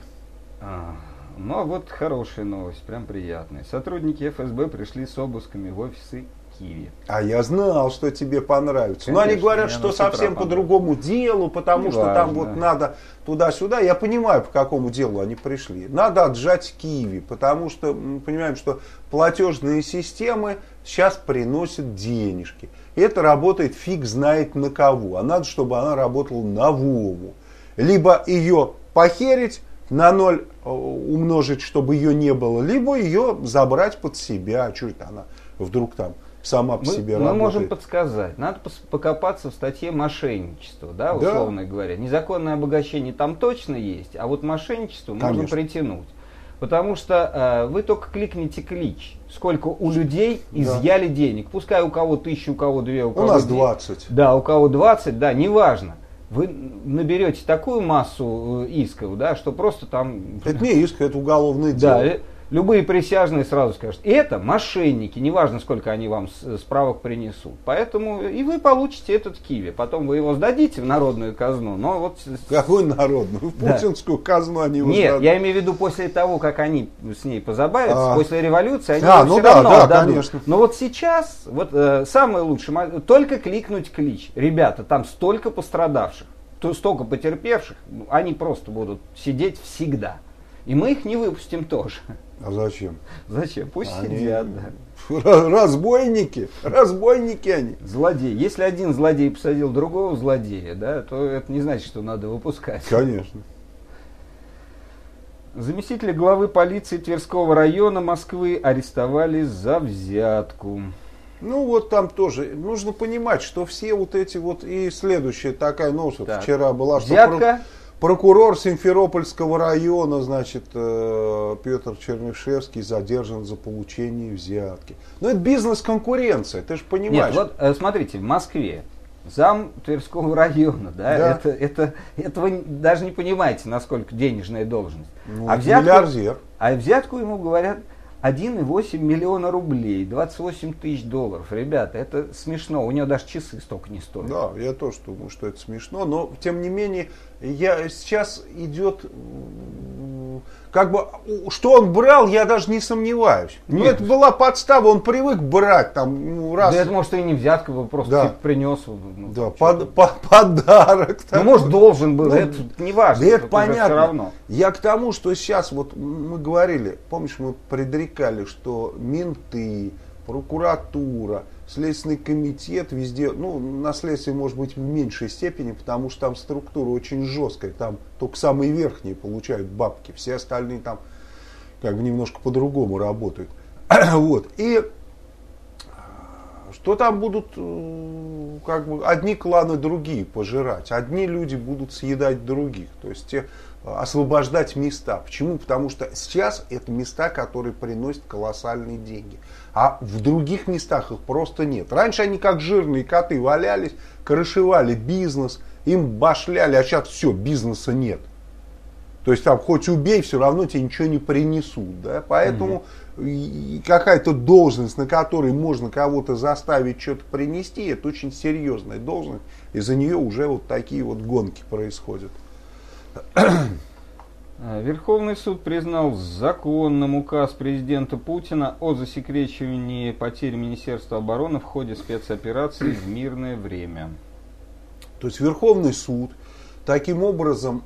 Ну, а вот хорошая новость, прям приятная. Сотрудники ФСБ пришли с обысками в офисы Киви. А я знал, что тебе понравится. Конечно, но они говорят, что совсем по другому делу, потому что там вот надо туда-сюда. Я понимаю, по какому делу они пришли. Надо отжать Киви, потому что мы понимаем, что платежные системы сейчас приносят денежки. И это работает фиг знает на кого. А надо, чтобы она работала на Вову. Либо ее похерить, на 0 умножить, чтобы ее не было, либо ее забрать под себя. Что это она вдруг там сама по себе работает? Мы можем подсказать. Надо покопаться в статье мошенничества, да, условно говоря. Незаконное обогащение там точно есть, а вот мошенничество можно притянуть. Потому что вы только кликните клич, сколько у людей изъяли денег. Пускай у кого 1000, у кого 2, у кого у нас 20. Да, у кого 20, да, неважно. Вы наберете такую массу исков, да, что просто там... Это не иск, это уголовное дело. Да, любые присяжные сразу скажут, это мошенники, неважно, сколько они вам справок принесут. Поэтому и вы получите этот Киви. Потом вы его сдадите в народную казну. Но вот... Какую народную? В путинскую казну они его Нет, сдадут. я имею в виду после того, как они с ней позабавятся, после революции, они его все равно отдадут. Конечно. Но вот сейчас, вот самое лучшее, только кликнуть клич. Ребята, там столько пострадавших, столько потерпевших, они просто будут сидеть всегда. И мы их не выпустим тоже. А зачем? Зачем? Пусть сидят. Да. Разбойники они. Злодеи. Если один злодей посадил другого злодея, да, то это не значит, что надо выпускать. Конечно. Заместителя главы полиции Тверского района Москвы арестовали за взятку. Ну вот там тоже нужно понимать, что все вот эти вот и следующая такая новость вчера была, что взятка. Прокурор Симферопольского района, значит, Петр Чернышевский задержан за получение взятки. Ну это бизнес-конкуренция, ты же понимаешь. Нет, вот смотрите, в Москве зам Тверского района, да. Это вы даже не понимаете, насколько денежная должность. Ну, миллиардер. А взятку ему говорят 1,8 миллиона рублей, 28 тысяч долларов. Ребята, это смешно. У него даже часы столько не стоят. Да, я тоже думаю, что это смешно. Но, тем не менее, сейчас идет... Как бы, что он брал, я даже не сомневаюсь. Ну, это была подстава, он привык брать там раз. Да это может и не взятка, просто типа принес. Да, подарок. Ну, может, должен был, это не важно. Да это понятно. Все равно. Я к тому, что сейчас, вот мы говорили, помнишь, мы предрекали, что менты, прокуратура, Следственный комитет везде, ну, на следствии может быть в меньшей степени, потому что там структура очень жесткая, там только самые верхние получают бабки, все остальные там как бы немножко по-другому работают. Вот. И что там будут как бы одни кланы другие пожирать, одни люди будут съедать других, то есть освобождать места. Почему? Потому что сейчас это места, которые приносят колоссальные деньги. А в других местах их просто нет. Раньше они как жирные коты валялись, крышевали бизнес, им башляли, а сейчас все, бизнеса нет. То есть там хоть убей, все равно тебе ничего не принесут. Да? Поэтому какая-то должность, на которой можно кого-то заставить что-то принести, это очень серьезная должность. И за нее уже вот такие вот гонки происходят. Верховный суд признал законным указ президента Путина о засекречивании потерь Министерства обороны в ходе спецоперации в мирное время. То есть Верховный суд таким образом,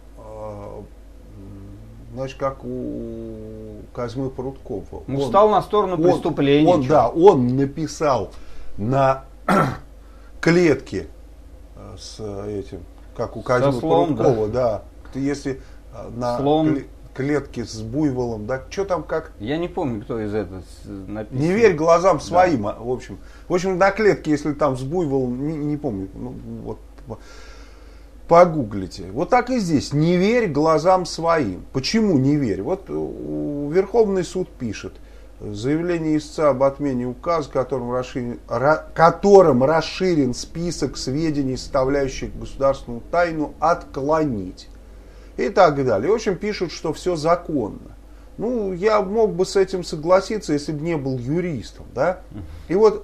значит, как у Козьмы Прудкова, встал на сторону преступления. Он написал на клетке с этим, как у Козьмы Прудкова, да. Если на клетке с буйволом, да, что там как? Я не помню, кто из этого написал. Не верь глазам своим, да. В общем, на клетке, если там с буйволом, не помню, ну, вот, погуглите. Вот так и здесь. Не верь глазам своим. Почему не верь? Вот Верховный суд пишет. Заявление истца об отмене указа, которым расширен список сведений, составляющих государственную тайну, отклонить. И так далее. В общем, пишут, что все законно. Ну, я мог бы с этим согласиться, если бы не был юристом. Да? И вот,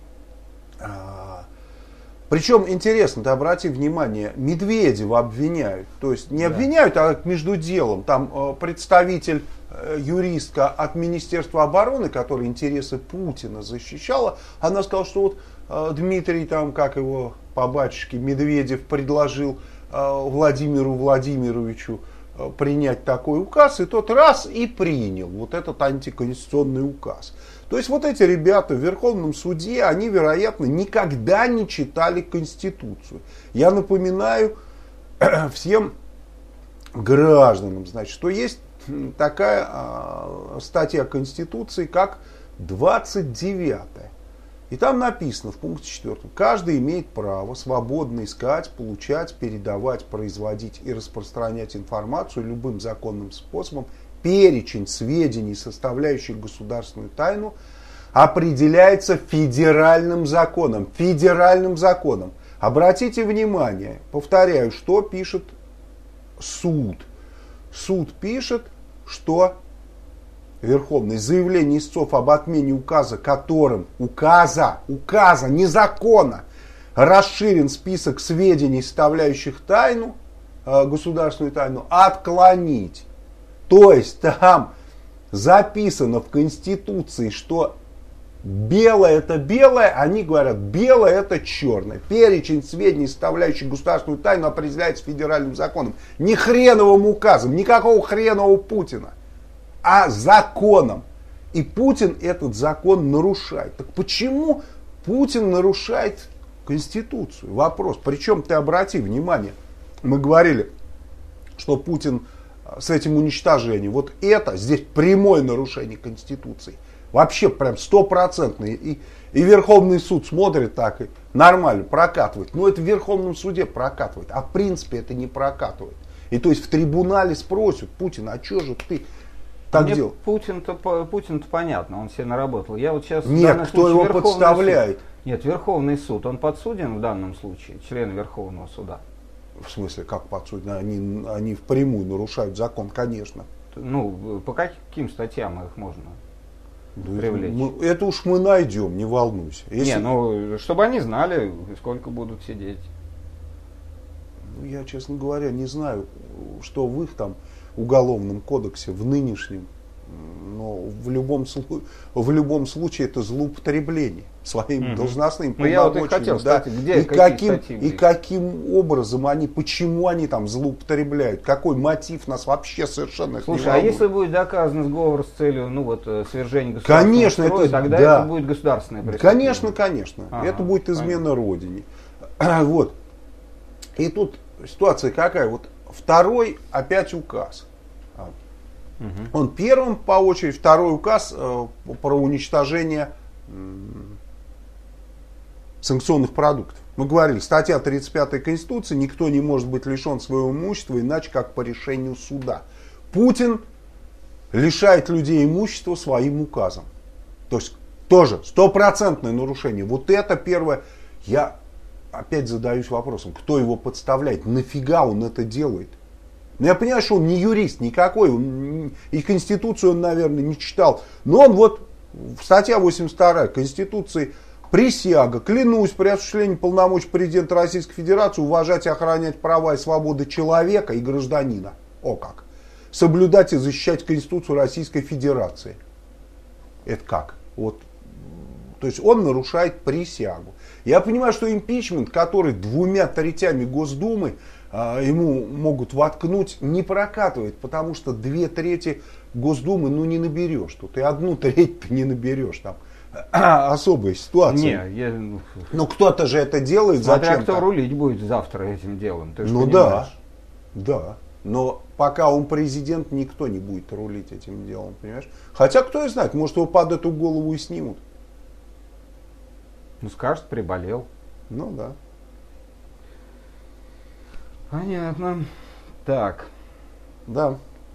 причем интересно, ты обрати внимание, Медведева обвиняют. То есть не обвиняют, а между делом. Там представитель, юристка от Министерства обороны, которая интересы Путина защищала, она сказала, что вот Дмитрий, там, как его по батюшке, Медведев предложил Владимиру Владимировичу принять такой указ, и тот раз и принял вот этот антиконституционный указ. То есть вот эти ребята в Верховном суде, они, вероятно, никогда не читали Конституцию. Я напоминаю всем гражданам, значит, что есть такая статья Конституции, как 29-я. И там написано в пункте 4. Каждый имеет право свободно искать, получать, передавать, производить и распространять информацию любым законным способом. Перечень сведений, составляющих государственную тайну, определяется федеральным законом. Федеральным законом. Обратите внимание, повторяю, что пишет суд. Суд пишет, что Верховный заявление истцов об отмене указа, которым указа, не закона, расширен список сведений, составляющих тайну, государственную тайну, отклонить. То есть там записано в Конституции, что белое это белое, они говорят, белое это черное. Перечень сведений, составляющих государственную тайну, определяется федеральным законом. Не хреновым указом, никакого хренового Путина, а законом. И Путин этот закон нарушает. Так почему Путин нарушает Конституцию? Вопрос. Причем ты обрати внимание, мы говорили, что Путин с этим уничтожением, вот это здесь прямое нарушение Конституции. Вообще прям стопроцентное. И Верховный суд смотрит так и нормально прокатывает. Но это в Верховном суде прокатывает. А в принципе это не прокатывает. И то есть в трибунале спросят Путина, а что же ты так делал? Путин-то понятно, он себе наработал. Я вот сейчас, нет, кто его подставляет? Суд, нет, Верховный суд, он подсуден в данном случае, член Верховного суда. В смысле, как подсуден? Они впрямую нарушают закон, конечно. Ну, по каким статьям их можно привлечь? Это уж мы найдем, не волнуйся. Если... Не, ну, чтобы они знали, сколько будут сидеть. Я, честно говоря, не знаю, что в их там уголовном кодексе, в нынешнем, но в любом случае это злоупотребление своим должностным полномочиями. Да, и каким образом они, почему они там злоупотребляют, какой мотив нас вообще совершенно не волнует. Слушай, а если будет доказан сговор с целью свержения государственного строя, тогда это будет государственное преступление? Конечно. Это будет измена Родине. Вот. И тут ситуация какая? Вот второй опять указ. Он первым по очереди, второй указ про уничтожение санкционных продуктов. Мы говорили, статья 35 Конституции, никто не может быть лишен своего имущества, иначе как по решению суда. Путин лишает людей имущества своим указом. То есть тоже стопроцентное нарушение. Вот это первое. Я опять задаюсь вопросом, кто его подставляет, нафига он это делает? Ну, я понимаю, что он не юрист никакой, и Конституцию он, наверное, не читал. Но он вот, статья 82 Конституции, присяга, клянусь при осуществлении полномочий президента Российской Федерации уважать и охранять права и свободы человека и гражданина. О как! соблюдать и защищать Конституцию Российской Федерации. Это как? Вот. То есть он нарушает присягу. Я понимаю, что импичмент, который 2/3 Госдумы ему могут воткнуть, не прокатывает, потому что 2/3 Госдумы не наберешь. Тут и 1/3 ты не наберешь. Там особая ситуация. Ну кто-то же это делает. Смотря кто рулить будет завтра этим делом. Ты ну да, да. Но пока он президент, никто не будет рулить этим делом, понимаешь? Хотя кто и знает, может его под эту голову и снимут. Ну скажет, приболел. Ну да. Понятно. Так. Да.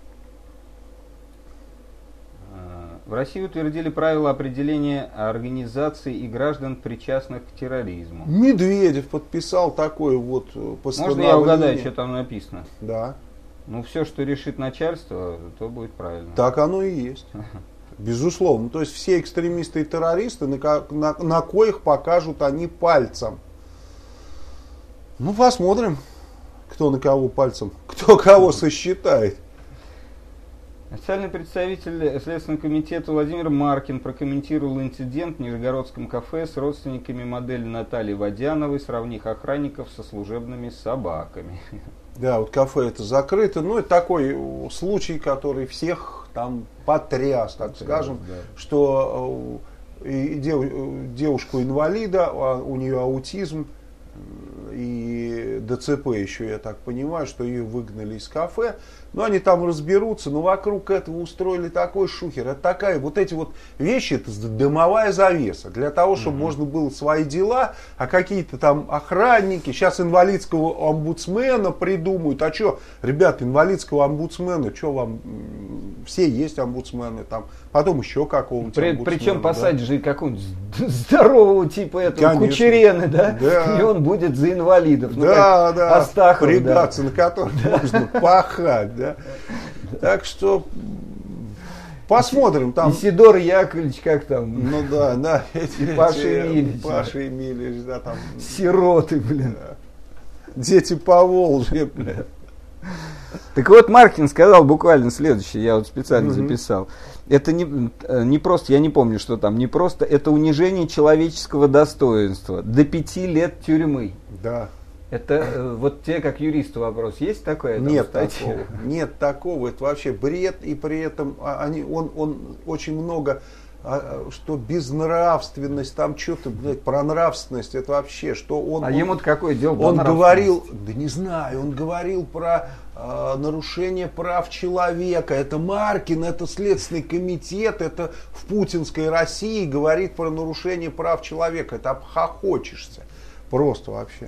В России утвердили правила определения организаций и граждан, причастных к терроризму. Медведев подписал такое вот постановление. Можно я угадаю, что там написано? Да. Ну, все, что решит начальство, то будет правильно. Так оно и есть. Безусловно. То есть все экстремисты и террористы, на коих покажут они пальцем. Ну, посмотрим, кто на кого пальцем, кто кого сосчитает. Официальный представитель Следственного комитета Владимир Маркин прокомментировал инцидент в Нижегородском кафе с родственниками модели Натальи Водяновой, сравнив охранников со служебными собаками. Да, вот кафе это закрыто. Ну, это такой случай, который всех там потряс, так скажем, да. Что девушку-инвалида, у нее аутизм и ДЦП еще, я так понимаю, что ее выгнали из кафе. Ну, они там разберутся, но вокруг этого устроили такой шухер. Это такая, вот эти вот вещи, это дымовая завеса. Для того, чтобы можно было свои дела, а какие-то там охранники, сейчас инвалидского омбудсмена придумают. А что, ребята, инвалидского омбудсмена, что вам, все есть омбудсмены там, потом еще какого-нибудь омбудсмена. Причем посадишь же какого-нибудь здорового типа этого Кучерены, да? Да. И он будет за инвалидов. Ну, да, да, Астахов, пригаться, да. На которых можно пахать, да. Так что посмотрим там. Исидор Яковлевич, как там? Ну да, да. Паша Емельевич. Паша Емельевич, да, там. Сироты, блин. Да. Дети Поволжья, блин. Так вот, Маркин сказал буквально следующее, я вот специально записал. Это не просто, я не помню, что там, не просто, это унижение человеческого достоинства. До 5 лет тюрьмы. Да. Это вот тебе как юристу вопрос, есть такое? Нет такого, нет такого, это вообще бред, и при этом он очень много, что безнравственность, там что-то, блядь, про нравственность, это вообще, что он... А ему-то какое дело? Он говорил, да не знаю, он говорил про нарушение прав человека, это Маркин, это Следственный комитет, это в путинской России говорит про нарушение прав человека, это обхохочешься, просто вообще.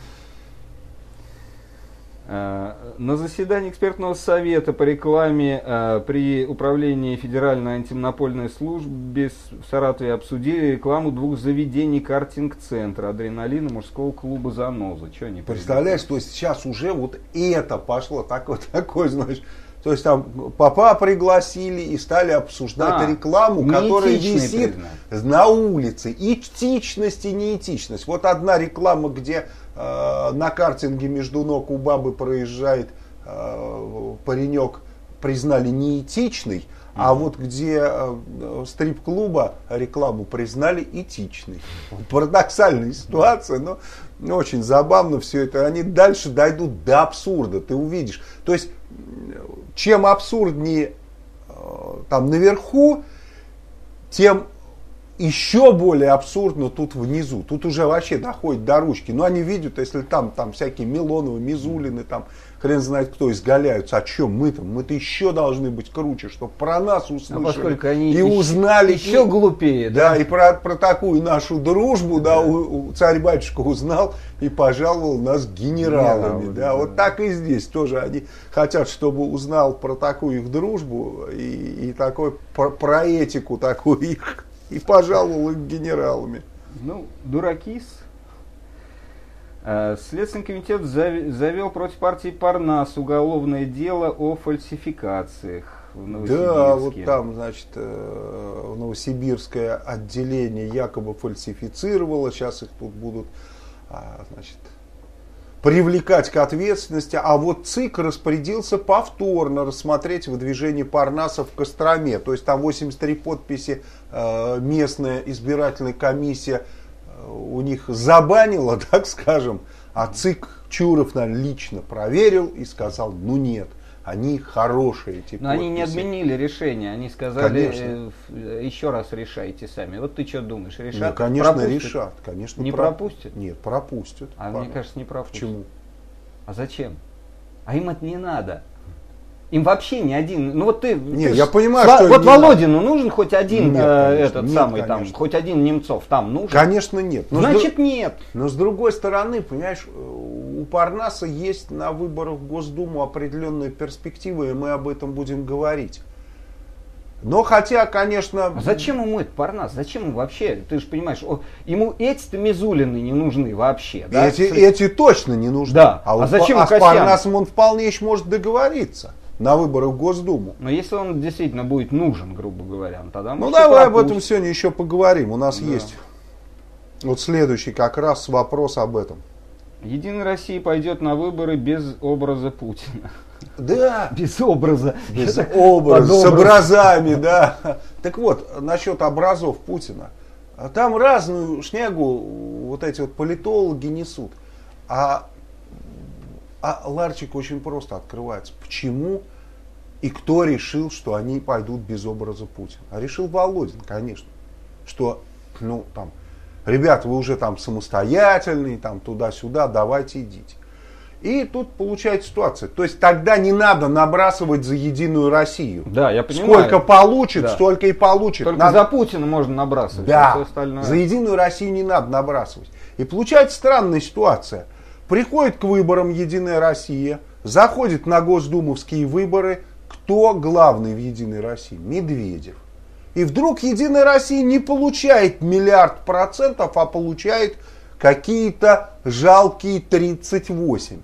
На заседании экспертного совета по рекламе при управлении Федеральной антимонопольной службы в Саратове обсудили рекламу 2 заведений картинг-центра, адреналина, мужского клуба «Заноза». Что они представляешь, то есть сейчас уже вот это пошло, такое, знаешь, то есть там папа пригласили и стали обсуждать рекламу, которая висит на улице. Этичность и неэтичность. Вот одна реклама, где на картинге между ног у бабы проезжает паренек, признали неэтичный, а вот где стрип-клуба рекламу признали этичной. Парадоксальная ситуация, но очень забавно все это. Они дальше дойдут до абсурда, ты увидишь. То есть, чем абсурднее там наверху, тем еще более абсурдно тут внизу. Тут уже вообще доходит до ручки. Но они видят, если там всякие Милоновы, Мизулины, там хрен знает кто изгаляются. А чем мы-то? Мы-то еще должны быть круче, чтобы про нас услышали. Они и узнали. Еще глупее. Да, и про такую нашу дружбу, да, царь-батюшка узнал и пожаловал нас генералами. Да, вот так и здесь тоже они хотят, чтобы узнал про такую их дружбу и такой, про этику такую их. И пожаловал их генералами. Ну, дуракис. Следственный комитет завел против партии Парнас уголовное дело о фальсификациях в Новосибирске. Да, вот там, значит, новосибирское отделение якобы фальсифицировало. Сейчас их тут будут, значит, привлекать к ответственности, а вот ЦИК распорядился повторно рассмотреть выдвижение Парнаса в Костроме. То есть там 83 подписи местная избирательная комиссия у них забанила, так скажем, а ЦИК Чуров, наверное, лично проверил и сказал, ну нет, они хорошие, эти Но они не отменили решение, они сказали, еще раз решайте сами. Вот ты что думаешь, решат? Ну, конечно, пропустят? решат. Конечно, не пропустят? Нет, пропустят. А мне кажется, не пропустят. Почему? А зачем? А им это не надо. Им вообще не один. Ну вот ты. Я понимаю, что вот Володину нужен хоть один нет, конечно, этот нет, самый конечно. там, хоть один Немцов там нужен. Конечно, нет. Значит, нет. Но с другой стороны, понимаешь, у Парнаса есть на выборах в Госдуму определенные перспективы, и мы об этом будем говорить. Но хотя, конечно... А зачем ему этот Парнас? Зачем ему вообще? Ты же понимаешь, ему эти-то Мизулины не нужны вообще. Да? Эти точно не нужны. Да. А зачем с Парнасом он вполне еще может договориться на выборах в Госдуму. Но если он действительно будет нужен, грубо говоря, тогда ну давай об этом сегодня еще поговорим. У нас есть вот следующий как раз вопрос об этом. Единая Россия пойдет на выборы без образа Путина. Да. Без образа. Без образа, с образами, да. Так вот, насчет образов Путина. Там разную шнягу вот эти вот политологи несут. А ларчик очень просто открывается. Почему и кто решил, что они пойдут без образа Путина? А решил Володин, конечно. Что, ну, там, ребята, вы уже там самостоятельные, там, туда-сюда, давайте идите. И тут получается ситуация. То есть тогда не надо набрасывать за Единую Россию. Да, я понимаю. Сколько получит, столько и получит. Только за Путина можно набрасывать. Да, за Единую Россию не надо набрасывать. И получается странная ситуация. Приходит к выборам Единая Россия, заходит на госдумовские выборы. Кто главный в Единой России? Медведев. И вдруг Единая Россия не получает 1 миллиард процентов, а получает какие-то жалкие 38.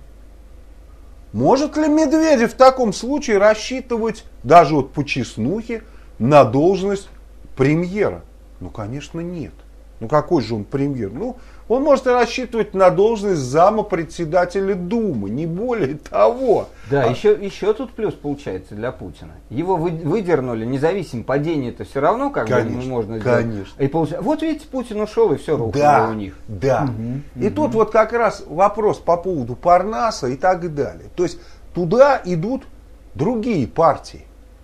Может ли Медведев в таком случае рассчитывать, даже вот по чеснухе, на должность премьера? Ну, конечно, нет. Ну, какой же он премьер? Ну, он может рассчитывать на должность зама председателя Думы, не более того. Да, еще тут плюс получается для Путина. Его выдернули, независимо, падение-то все равно как бы можно сделать. Конечно. И вот видите, Путин ушел, и все рухнуло у них. Да. И тут вот как раз вопрос по поводу Парнаса и так далее. То есть туда идут другие партии.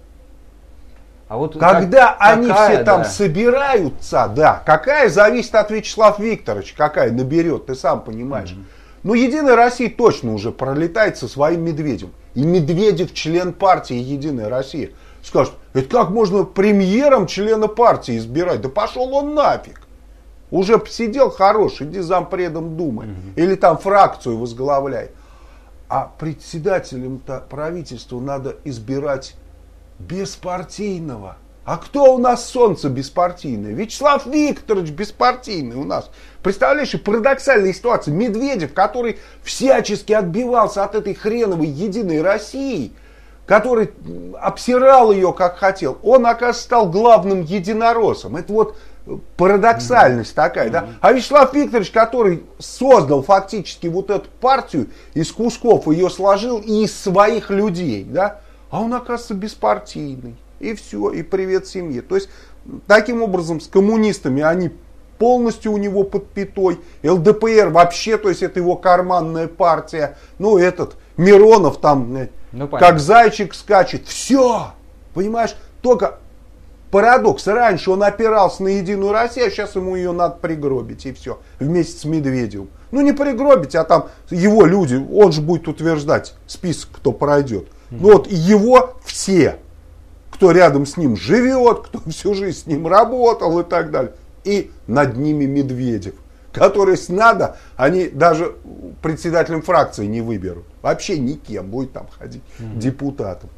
А вот когда они все там собираются, какая зависит от Вячеслава Викторовича, какая наберет, ты сам понимаешь. Но Единая Россия точно уже пролетает со своим Медведем. И Медведев, член партии Единая Россия, скажет, это как можно премьером члена партии избирать? Да пошел он нафиг. Уже посидел хорош, иди зампредом Думы. Или там фракцию возглавляй. А председателем-то правительства надо избирать беспартийного. А кто у нас солнце беспартийное? Вячеслав Викторович беспартийный у нас. Представляешь, парадоксальная ситуация. Медведев, который всячески отбивался от этой хреновой Единой России, который обсирал ее как хотел, он, оказывается, стал главным единороссом. Это вот парадоксальность такая, да? А Вячеслав Викторович, который создал фактически вот эту партию, из кусков ее сложил и из своих людей, да? А он, оказывается, беспартийный. И все, и привет семье. То есть, таким образом, с коммунистами они полностью у него под пятой. ЛДПР вообще, то есть, это его карманная партия. Ну, этот Миронов там, как зайчик скачет. Все, понимаешь, только парадокс. Раньше он опирался на Единую Россию, а сейчас ему ее надо пригробить, и все. Вместе с Медведевым. Ну, не пригробить, а там его люди, он же будет утверждать список, кто пройдет. Ну вот его все, кто рядом с ним живет, кто всю жизнь с ним работал и так далее. И над ними Медведев, который, если надо, они даже председателем фракции не выберут. Вообще никем, будет там ходить депутатом.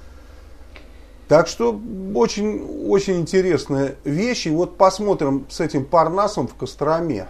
Так что очень, очень интересная вещь. И вот посмотрим с этим Парнасом в Костроме.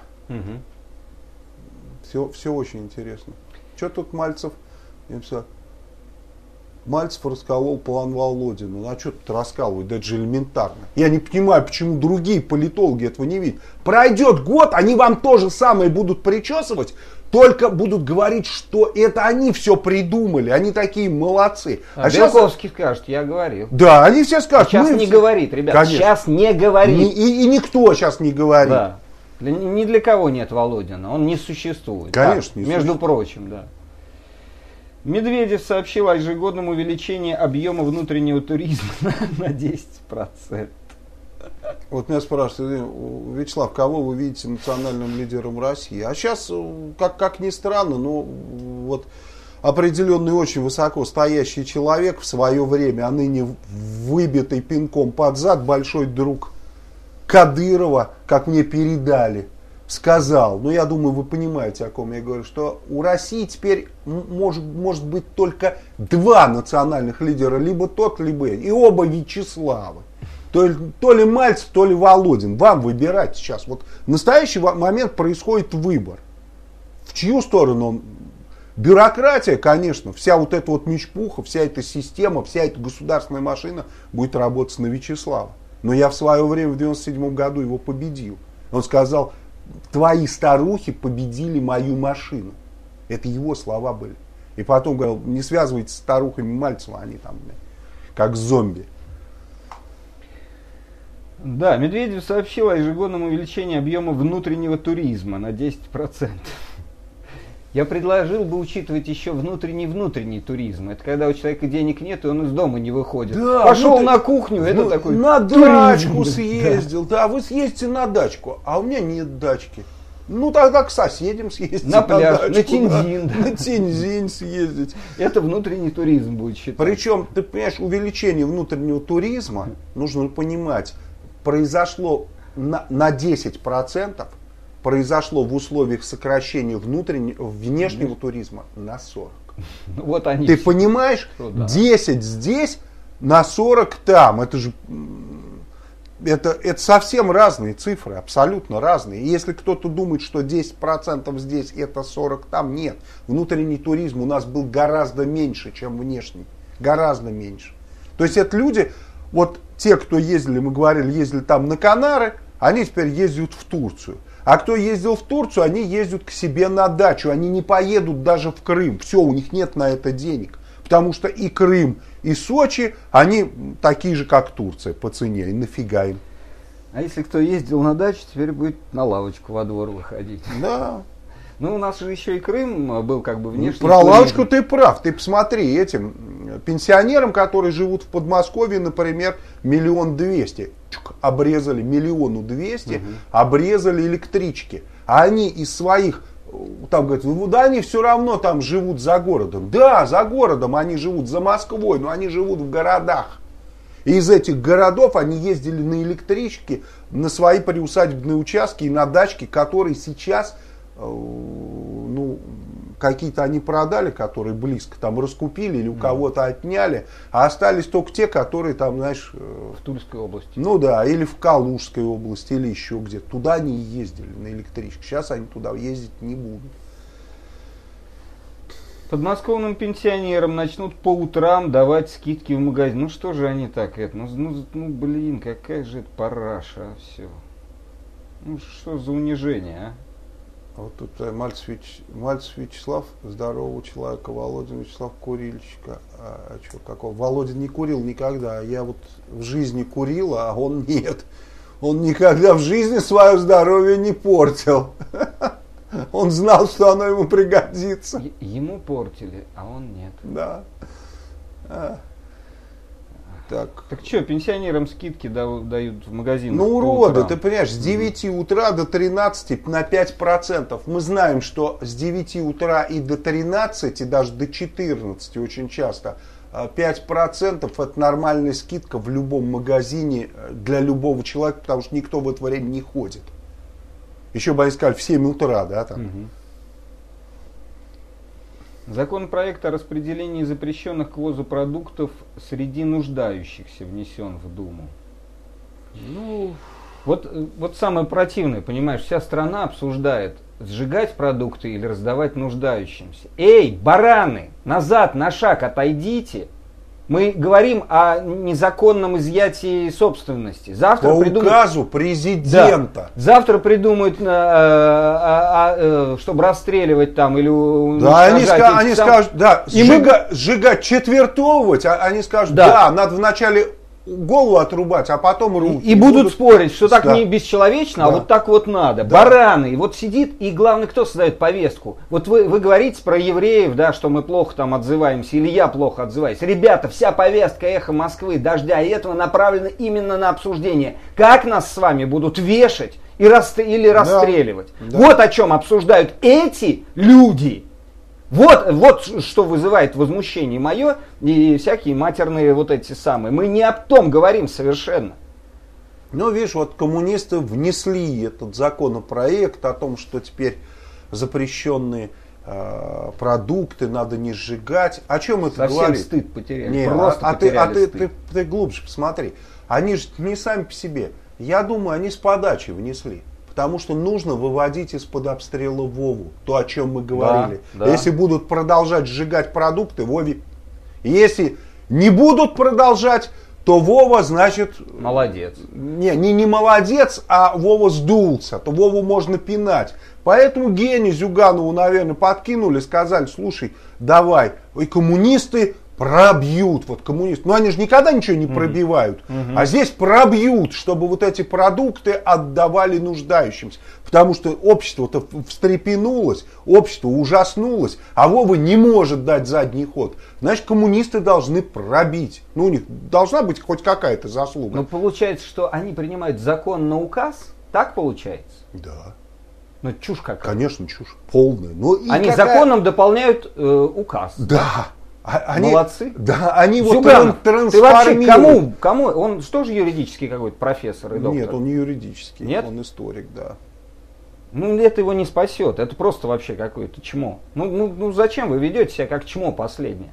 Все очень интересно. Что тут Мальцев? Мальцев расколол план Володина. Ну а что тут раскалывать? Да это же элементарно. Я не понимаю, почему другие политологи этого не видят. Пройдет год, они вам то же самое будут причесывать, только будут говорить, что это они все придумали. Они такие молодцы. Белковский скажет, я говорил. Да, они все скажут. Сейчас не говорит, ребят. Конечно. Сейчас не говорит. И никто сейчас не говорит. Да. Ни для кого нет Володина. Он не существует. Конечно, не между прочим, да. Медведев сообщил о ежегодном увеличении объема внутреннего туризма на 10%. Вот меня спрашивают, Вячеслав, кого вы видите национальным лидером России? А сейчас, как ни странно, но вот определенный очень высоко стоящий человек в свое время, а ныне выбитый пинком под зад, большой друг Кадырова, как мне передали, сказал, ну я думаю, вы понимаете, о ком я говорю, что у России теперь может быть только два национальных лидера, либо тот, либо и оба Вячеславы. То ли Мальцев, то ли Володин. Вам выбирать сейчас. Вот в настоящий момент происходит выбор. В чью сторону он? Бюрократия, конечно, вся вот эта вот мечпуха, вся эта система, вся эта государственная машина будет работать на Вячеслава. Но я в свое время, в 97 году, его победил. Он сказал, твои старухи победили мою машину. Это его слова были. И потом говорил, не связывайтесь с старухами Мальцева, они там как зомби. Да, Медведев сообщил о ежегодном увеличении объема внутреннего туризма на 10%. Я предложил бы учитывать еще внутренний туризм. Это когда у человека денег нет, и он из дома не выходит. Да, пошел на кухню, это такой на дачку съездил. Да, вы съездите на дачку, а у меня нет дачки. Ну тогда к соседям съездить. На пляж, на Тиньзин. Да. На Тиньзин съездить. Это внутренний туризм будет считать. Причем, ты понимаешь, увеличение внутреннего туризма, нужно понимать, произошло на 10%, произошло в условиях сокращения внешнего туризма на 40%. Вот они. Ты понимаешь, что, да. 10 здесь, на 40 там. Это же это совсем разные цифры, абсолютно разные. И если кто-то думает, что 10% здесь, это 40 там, нет. Внутренний туризм у нас был гораздо меньше, чем внешний. Гораздо меньше. То есть это люди, вот те, кто ездили, мы говорили, ездили там на Канары, они теперь ездят в Турцию. А кто ездил в Турцию, они ездят к себе на дачу. Они не поедут даже в Крым. Все, у них нет на это денег. Потому что и Крым, и Сочи, они такие же, как Турция по цене. И нафига им? А если кто ездил на дачу, теперь будет на лавочку во двор выходить. Да. Ну, у нас же еще и Крым был как бы внешний. Про лавочку ты прав. Ты посмотри, этим пенсионерам, которые живут в Подмосковье, например, 1 200 000. Обрезали 1 200 000, обрезали электрички. А они из своих, там говорят, ну да, они все равно там живут за городом. Да, за городом они живут, за Москвой, но они живут в городах. И из этих городов они ездили на электричке, на свои приусадебные участки и на дачки, которые сейчас, ну, какие-то они продали, которые близко там раскупили или у кого-то отняли, а остались только те, которые там, знаешь... В Тульской области. Ну да, или в Калужской области, или еще где-то. Туда они ездили на электричке. Сейчас они туда ездить не будут. Подмосковным пенсионерам начнут по утрам давать скидки в магазин. Ну что же они так это? Ну блин, какая же это параша, все. Ну что за унижение, а? А вот тут Мальцев Вячеслав, здорового человека, Володин Вячеслав, курильщика. А что, какого? Володин не курил никогда. Я вот в жизни курил, а он нет. Он никогда в жизни свое здоровье не портил. Он знал, что оно ему пригодится. Ему портили, а он нет. Да. Так что, пенсионерам скидки дают в магазинах? Ну, уроды, ты понимаешь, с 9 утра до 13 на 5%. Мы знаем, что с 9 утра и до 13, даже до 14 очень часто, 5% это нормальная скидка в любом магазине для любого человека, потому что никто в это время не ходит. Еще бы они сказали в 7 утра, да, там. Законопроект о распределении запрещенных к ввозу продуктов среди нуждающихся внесен в Думу. Ну, вот самое противное, понимаешь, вся страна обсуждает, сжигать продукты или раздавать нуждающимся. Эй, бараны, назад на шаг отойдите, Мы говорим о незаконном изъятии собственности. Завтра по указу президента. Да, завтра придумают, чтобы расстреливать там или уничтожать. Да, они скажут, да, сжигать, четвертовывать, они скажут, да, надо вначале голову отрубать, а потом руки. И будут спорить, что так не бесчеловечно, а вот так вот надо. Да. Бараны. И вот сидит, и главное, кто создает повестку. Вот вы говорите про евреев, да, что мы плохо там отзываемся, или я плохо отзываюсь. Ребята, вся повестка «Эхо Москвы», «Дождя» и этого направлена именно на обсуждение. Как нас с вами будут вешать или расстреливать. Да. Вот о чем обсуждают эти люди. Вот что вызывает возмущение мое и всякие матерные вот эти самые. Мы не об том говорим совершенно. Ну, видишь, вот коммунисты внесли этот законопроект о том, что теперь запрещенные продукты надо не сжигать. О чем это совсем говорит? Стыд потеряли. Не, просто потеряли стыд. Ты глубже посмотри. Они же не сами по себе. Я думаю, они с подачи внесли. Потому что нужно выводить из-под обстрела Вову. То, о чем мы говорили. Да. Если будут продолжать сжигать продукты, Вове... Если не будут продолжать, то Вова, значит... Молодец. Не молодец, а Вова сдулся. То Вову можно пинать. Поэтому Гене Зюганову, наверное, подкинули, сказали, слушай, давай. И коммунисты пробьют. Вот коммунисты. Но они же никогда ничего не пробивают. А здесь пробьют, чтобы вот эти продукты отдавали нуждающимся. Потому что общество-то встрепенулось, общество ужаснулось, а Вова не может дать задний ход. Значит, коммунисты должны пробить. Ну, у них должна быть хоть какая-то заслуга. Но получается, что они принимают закон на указ? Так получается? Да. Ну, чушь какая. Конечно, чушь. Полная. Но они законом дополняют указ. Да. Они, молодцы. Да, они Зюганов, вот трансформируют. Ты вообще кому? Он что же юридический какой-то профессор и доктор? Нет, он не юридический. Нет? Он историк, да. Ну, это его не спасет. Это просто вообще какое-то чмо. Ну, зачем вы ведете себя как чмо последнее?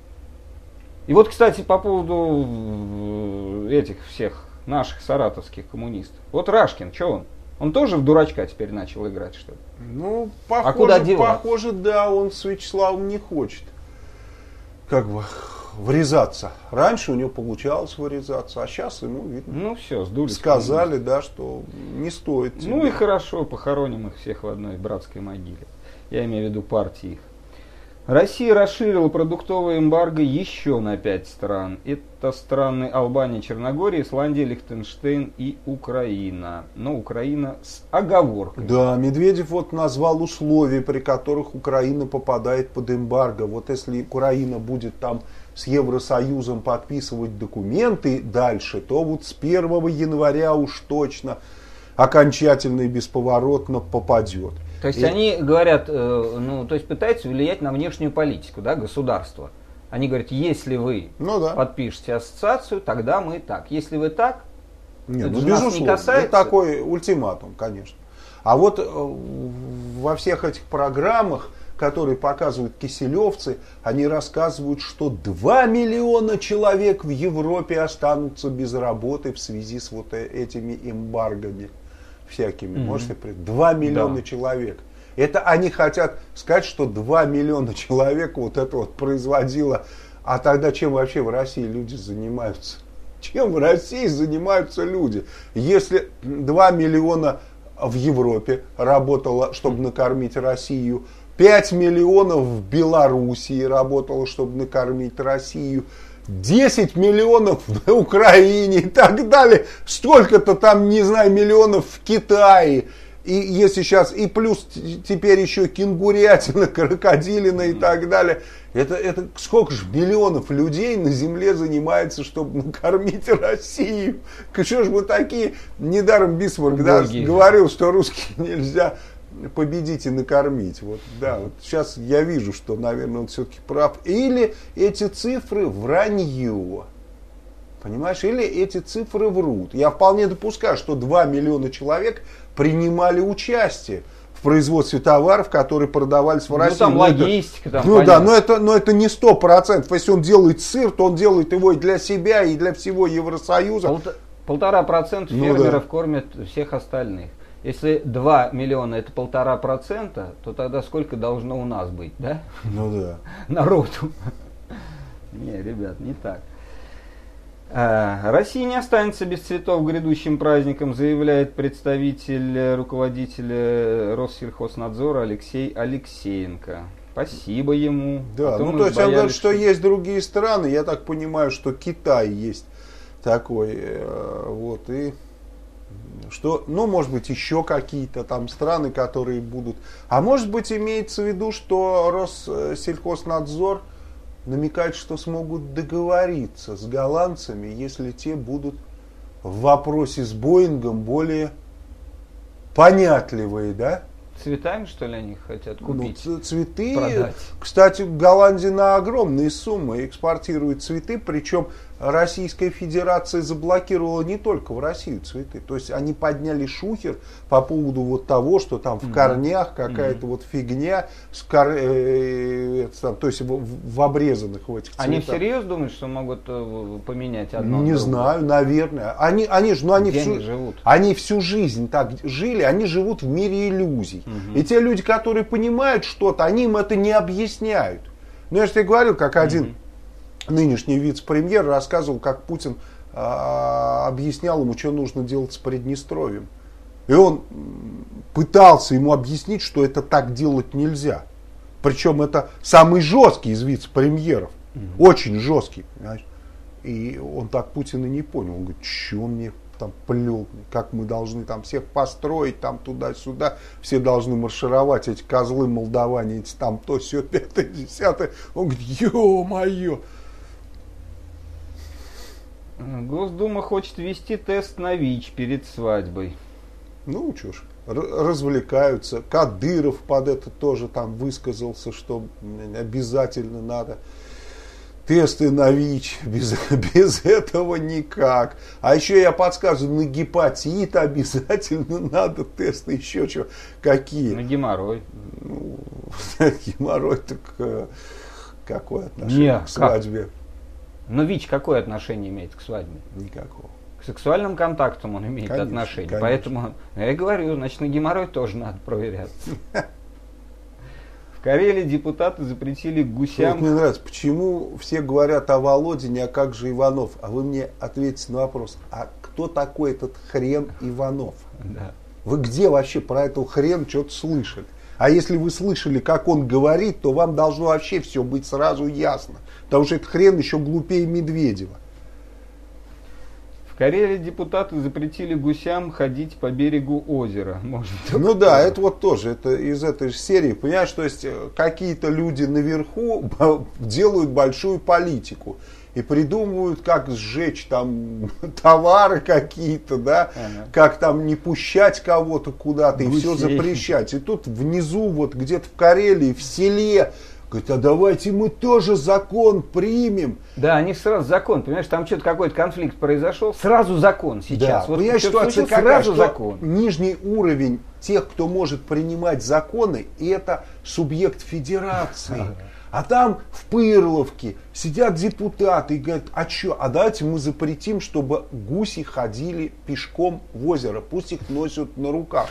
И вот, кстати, по поводу этих всех наших саратовских коммунистов. Вот Рашкин, что он? Он тоже в дурачка теперь начал играть, что ли? Ну, похоже, да, он с Вячеславом не хочет как бы врезаться. Раньше у него получалось врезаться, а сейчас ему, видно, ну все, сдулись. Сказали, да, что не стоит тебе. Ну и хорошо, похороним их всех в одной братской могиле. Я имею в виду партии их. Россия расширила продуктовое эмбарго еще на 5 стран. Это страны Албания, Черногория, Исландия, Лихтенштейн и Украина. Но Украина с оговоркой. Да, Медведев вот назвал условия, при которых Украина попадает под эмбарго. Вот если Украина будет там с Евросоюзом подписывать документы дальше, то вот с 1 января уж точно окончательно и бесповоротно попадет. То есть они говорят, то есть пытаются влиять на внешнюю политику, да, государства. Они говорят, если вы подпишете ассоциацию, тогда мы так. Если вы так, нет, это же нас не касается. Это такой ультиматум, конечно. А вот во всех этих программах, которые показывают киселевцы, они рассказывают, что 2 миллиона человек в Европе останутся без работы в связи с вот этими эмбаргами всякими. Можете представить? 2 миллиона человек. Это они хотят сказать, что 2 миллиона человек вот это вот производило. А тогда чем вообще в России люди занимаются? Чем в России занимаются люди? Если 2 миллиона в Европе работало, чтобы накормить Россию, 5 миллионов в Белоруссии работало, чтобы накормить Россию, 10 миллионов на Украине и так далее. Столько-то там, не знаю, миллионов в Китае. И если сейчас, и плюс теперь еще кенгурятина, крокодилина и так далее. Это сколько же миллионов людей на земле занимается, чтобы накормить Россию? Что ж вы такие? Недаром Бисмарк говорил, что русских нельзя победить и накормить. Вот, да, вот сейчас я вижу, что, наверное, он все-таки прав. Или эти цифры вранье. Понимаешь? Или эти цифры врут. Я вполне допускаю, что 2 миллиона человек принимали участие в производстве товаров, которые продавались в России. Ну там логистика. Там, ну да, но это не 100%. Если он делает сыр, то он делает его и для себя, и для всего Евросоюза. 1,5% фермеров кормят всех остальных. Если 2 миллиона это 1,5%, то тогда сколько должно у нас быть, да? Ну да. Народу. Не, ребят, не так. Россия не останется без цветов грядущим праздником, заявляет представитель руководителя Россельхознадзора Алексей Алексеенко. Спасибо ему. Да, ну то есть он говорит, что есть другие страны, я так понимаю, что Китай есть такой, вот, и что, ну, может быть, еще какие-то там страны, которые будут, а может быть, имеется в виду, что Россельхознадзор намекает, что смогут договориться с голландцами, если те будут в вопросе с Боингом более понятливые, да? Цветами, что ли, они хотят купить? Ну, цветы, продать. Кстати, Голландия на огромные суммы экспортирует цветы, причем Российская Федерация заблокировала не только в Россию цветы. То есть они подняли шухер по поводу вот того, что там в корнях какая-то вот фигня, то есть в обрезанных в этих цветах. Они всерьез думают, что могут поменять одно? Не знаю, наверное. Они всю жизнь так жили, они живут в мире иллюзий. И те люди, которые понимают что-то, они им это не объясняют. Ну, я же тебе говорил, как один нынешний вице-премьер рассказывал, как Путин объяснял ему, что нужно делать с Приднестровьем. И он пытался ему объяснить, что это так делать нельзя. Причем это самый жесткий из вице-премьеров. Очень жесткий. Понимаешь? И он так Путина не понял. Он говорит, что он мне там плел, как мы должны там всех построить, там туда-сюда, все должны маршировать, эти козлы молдаване, эти там то, сё, 5-10. Он говорит, ё-моё. Госдума хочет ввести тест на ВИЧ перед свадьбой. Ну, что ж, развлекаются. Кадыров под это тоже там высказался, что обязательно надо тесты на ВИЧ, без этого никак. А еще я подсказываю, на гепатит обязательно надо тесты, еще что, какие. На геморрой. Ну, геморрой, так какое отношение к свадьбе? Но ВИЧ какое отношение имеет к свадьбе? Никакого. К сексуальным контактам он имеет отношение. Конечно. Поэтому я и говорю, значит, на геморрой тоже надо проверяться. В Карелии депутаты запретили гусям... Вот мне нравится, почему все говорят о Володине, а как же Иванов? А вы мне ответите на вопрос, а кто такой этот хрен Иванов? Да. Вы где вообще про этого хрен что-то слышали? А если вы слышали, как он говорит, то вам должно вообще все быть сразу ясно. Потому что этот хрен еще глупее Медведева. В Карелии депутаты запретили гусям ходить по берегу озера. Ну да, это вот тоже это из этой же серии. Понимаешь, то есть какие-то люди наверху делают большую политику. И придумывают, как сжечь там товары какие-то, да, как там не пущать кого-то куда-то и все запрещать. И тут внизу, вот где-то в Карелии, в селе, говорят, а давайте мы тоже закон примем. Да, они сразу закон, понимаешь, там что-то какой-то конфликт произошел, сразу закон сейчас. Да, вот понимаешь, ситуация какая, сразу что закон. Нижний уровень тех, кто может принимать законы, это субъект федерации. А там в Пырловке сидят депутаты и говорят, а что, а давайте мы запретим, чтобы гуси ходили пешком в озеро, пусть их носят на руках.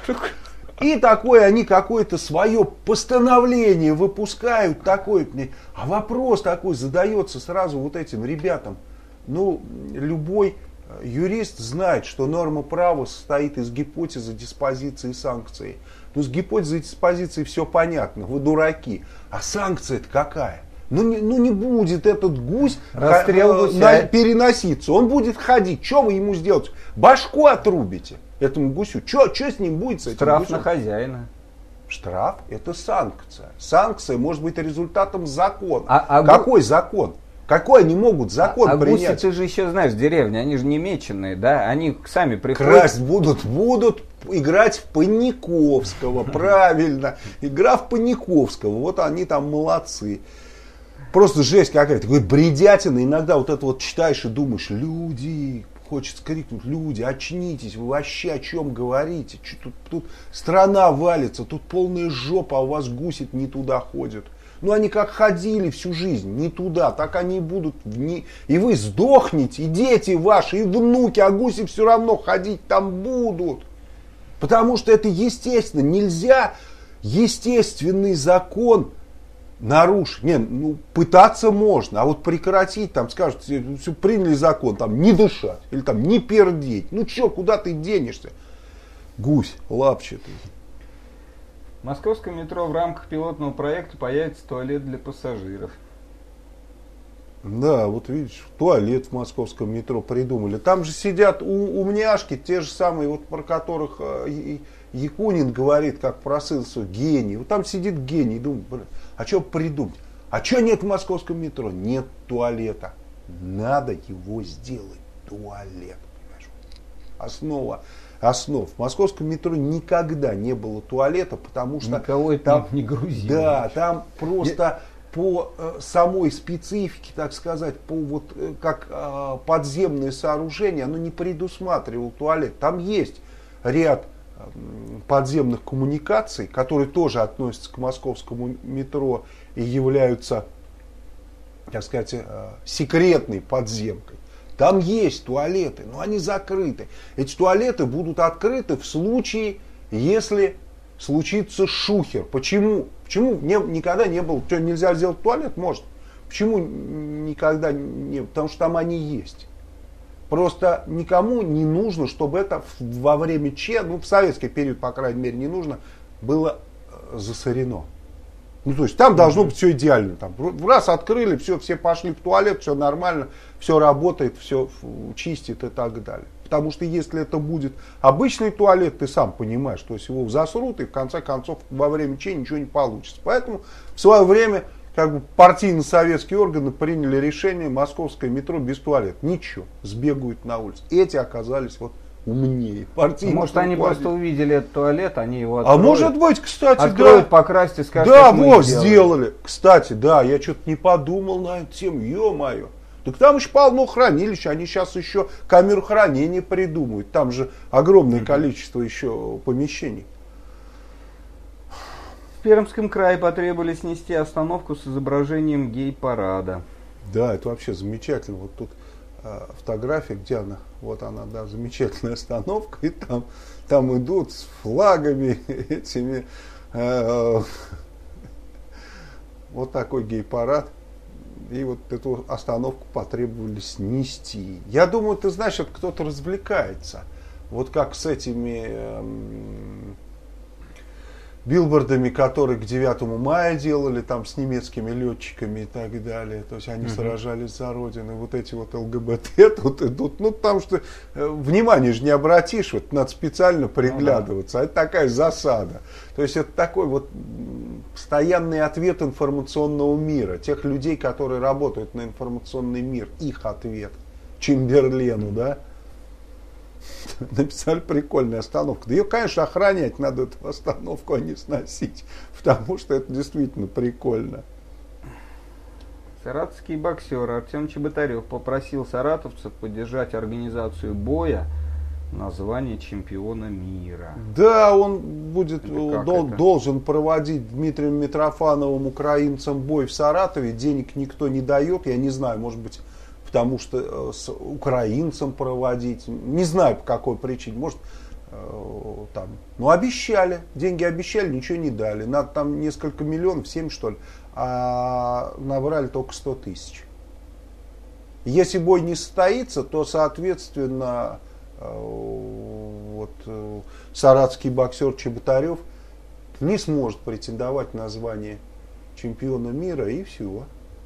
И такое они какое-то свое постановление выпускают, такое. А вопрос такой задается сразу вот этим ребятам. Ну, любой юрист знает, что норма права состоит из гипотезы, диспозиции и санкции. Ну, с гипотезой и диспозицией все понятно, вы дураки. А санкция-то какая? Ну не будет этот гусь переноситься. Он будет ходить. Что вы ему сделаете? Башку отрубите этому гусю. Что с ним будет? С этим Штраф гусем? На хозяина. Штраф – это санкция. Санкция может быть результатом закона. Какой закон? Какой они могут закон принять? А гуси, ты же еще знаешь, в деревне, они же не меченые, да? Они сами приходят. Красть будут играть в Паниковского, правильно. Игра в Паниковского, вот они там молодцы. Просто жесть какая-то, такой бредятина. Иногда вот это вот читаешь и думаешь, люди, хочется крикнуть, люди, очнитесь, вы вообще о чем говорите? Тут страна валится, тут полная жопа, а у вас гуси не туда ходят. Ну, они как ходили всю жизнь, не туда, так они и будут. И вы сдохнете, и дети ваши, и внуки, а гуси все равно ходить там будут. Потому что это естественно. Нельзя естественный закон нарушить. Не, ну, пытаться можно, а вот прекратить, там, скажут, все, приняли закон, там, не дышать, или там, не пердеть. Ну что, куда ты денешься? Гусь лапчатый. В московском метро в рамках пилотного проекта появится туалет для пассажиров. Да, вот видишь, туалет в московском метро придумали. Там же сидят умняшки, те же самые, вот про которых Якунин говорит, как про сына своего, гений. Вот там сидит гений, думает, а что придумать? А что нет в московском метро? Нет туалета. Надо его сделать. Туалет. Понимаешь? Основ. В московском метро никогда не было туалета, потому что... Никого там не грузили. Да, там просто по самой специфике, так сказать, по вот как подземное сооружение, оно не предусматривало туалет. Там есть ряд подземных коммуникаций, которые тоже относятся к московскому метро и являются, так сказать, секретной подземкой. Там есть туалеты, но они закрыты. Эти туалеты будут открыты в случае, если случится шухер. Почему? Почему никогда не было, что нельзя сделать туалет? Может. Почему никогда не? Потому что там они есть. Просто никому не нужно, чтобы это во время ну в советский период, по крайней мере, не нужно, было засорено. Ну, то есть там должно быть все идеально. Там, раз открыли, все пошли в туалет, все нормально, все работает, все чистит и так далее. Потому что если это будет обычный туалет, ты сам понимаешь, то есть его засрут, и в конце концов во время чая ничего не получится. Поэтому в свое время как бы партийно-советские органы приняли решение: московское метро без туалета. Ничего, сбегают на улицу. Эти оказались вот умнее. Может, они просто увидели этот туалет, они его откроют. А может быть, кстати, откроют, да. Покрасить и скажут, да, вот сделали. Кстати, да, я что-то не подумал на эту тему, ё-моё. Так там еще полно хранилищ, они сейчас еще камеру хранения придумают. Там же огромное количество еще помещений. В Пермском крае потребовали снести остановку с изображением гей-парада. Да, это вообще замечательно. Вот тут фотография, где она? Вот она, да, замечательная остановка. И там идут с флагами этими. Вот такой гей-парад. И вот эту остановку потребовали снести. Я думаю, ты знаешь, это кто-то развлекается. Вот как с этими билбордами, которые к 9 мая делали, там с немецкими летчиками и так далее. То есть они сражались за Родину. Вот эти вот ЛГБТ тут идут. Ну, потому что внимание же не обратишь, вот надо специально приглядываться. А это такая засада. То есть это такой вот постоянный ответ информационного мира. Тех людей, которые работают на информационный мир. Их ответ Чемберлену, да? Написали: прикольная остановка. Да ее, конечно, охранять надо, эту остановку, а не сносить. Потому что это действительно прикольно. Саратовский боксер Артем Чеботарев попросил саратовцев поддержать организацию боя на звание чемпиона мира. Да, он должен проводить Дмитрием Митрофановым, украинцам, бой в Саратове. Денег никто не дает. Я не знаю, может быть, потому что с украинцам проводить. Не знаю, по какой причине. Может, там. Ну, обещали. Деньги обещали, ничего не дали. Надо там несколько миллионов, 7 что ли. А набрали только 100 тысяч. Если бой не состоится, то, соответственно, вот саратовский боксер Чеботарев не сможет претендовать на звание чемпиона мира, и все.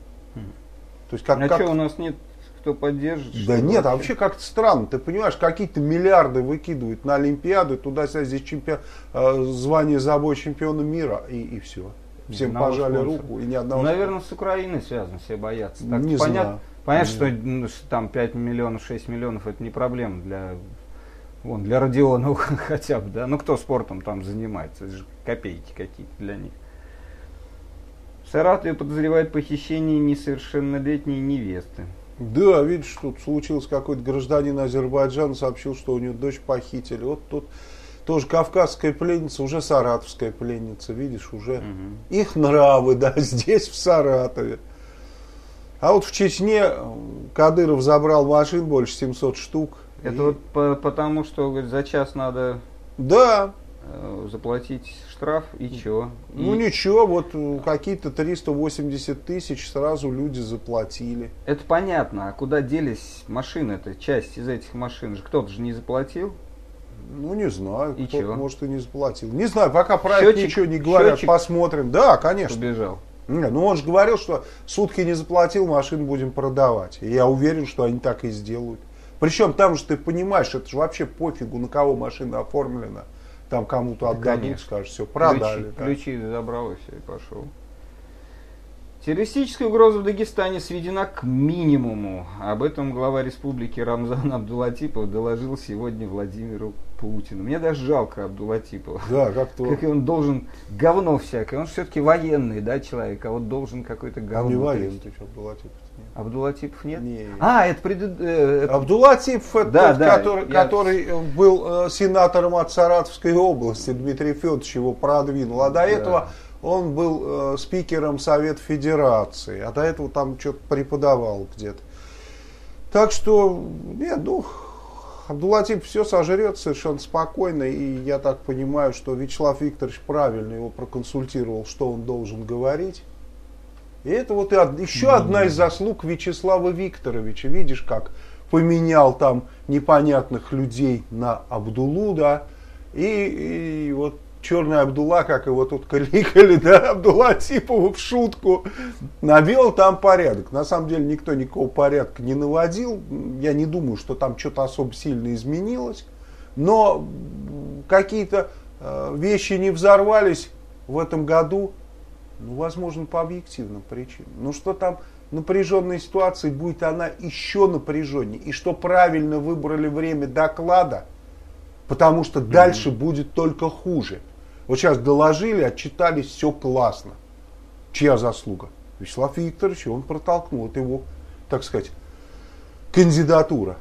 То есть что, у нас нет кто поддержит? Да нет, а вообще как-то странно. Ты понимаешь, какие-то миллиарды выкидывают на Олимпиаду, туда-сюда, здесь звание за бой чемпиона мира, и все. Всем пожали руку, и ни одного... Наверное, с Украиной связано, все боятся. Так, не знаю. Понятно, что там 5 миллионов, 6 миллионов это не проблема для Родионова хотя бы, да. Ну кто спортом там занимается, это же копейки какие-то для них. В Саратове подозревают похищение несовершеннолетней невесты. Да, видишь, тут случилось, какой-то гражданин Азербайджана сообщил, что у него дочь похитили. Вот тут тоже кавказская пленница, уже саратовская пленница, видишь, уже их нравы, да, здесь, в Саратове. А вот в Чечне Кадыров забрал машин больше 700 штук. Это вот потому, что, говорит, за час надо... Да, заплатить штраф и чё? Ну ничего, вот какие-то 380 тысяч сразу люди заплатили. Это понятно, а куда делись машины-то? Часть из этих машин же кто-то же не заплатил. Ну не знаю, И кто, чё? может и не заплатил. Не знаю, пока про это Счетчик- ничего не говорят, счетчик посмотрим. Да, конечно. Побежал. Не, ну он же говорил, что сутки не заплатил, машин будем продавать. И я уверен, что они так и сделают. Причем там же ты понимаешь, это же вообще пофигу, на кого машина оформлена. Там кому-то отдадут, конечно. скажут, все, продали. да. Ключи забрал и все, и пошел. Террористическая угроза в Дагестане сведена к минимуму. Об этом глава республики Рамзан Абдулатипов доложил сегодня Владимиру Путину. Мне даже жалко Абдулатипова. Да, как-то. Как он должен говно всякое. Он все-таки военный, да, человек, а вот должен какой-то говно. Не военный, трясти. ты что, Абдулатипов? Абдулатипов нет? Не. Это Абдулатипов, это Да, тот, да, который был сенатором от Саратовской области, Дмитрий Федорович его продвинул. А до этого он был спикером Совета Федерации, а до этого там что-то преподавал где-то. Так что, нет, ну, Абдулатипов все сожрет совершенно спокойно, и я так понимаю, что Вячеслав Викторович правильно его проконсультировал, что он должен говорить. И это вот еще одна из заслуг Вячеслава Викторовича. Видишь, как поменял там непонятных людей на Абдулу, да, и вот черный Абдулла, как его тут кликали, да, Абдулатипову в шутку, навел там порядок. На самом деле никто никакого порядка не наводил. Я не думаю, что там что-то особо сильно изменилось. Но какие-то вещи не взорвались в этом году, ну, возможно, по объективным причинам. Ну, что там напряженной ситуации будет, она еще напряженнее. И что правильно выбрали время доклада, потому что дальше будет только хуже. Вот сейчас доложили, отчитались, все классно. Чья заслуга? Вячеслав Викторович, он протолкнул. Это его, так сказать, кандидатура.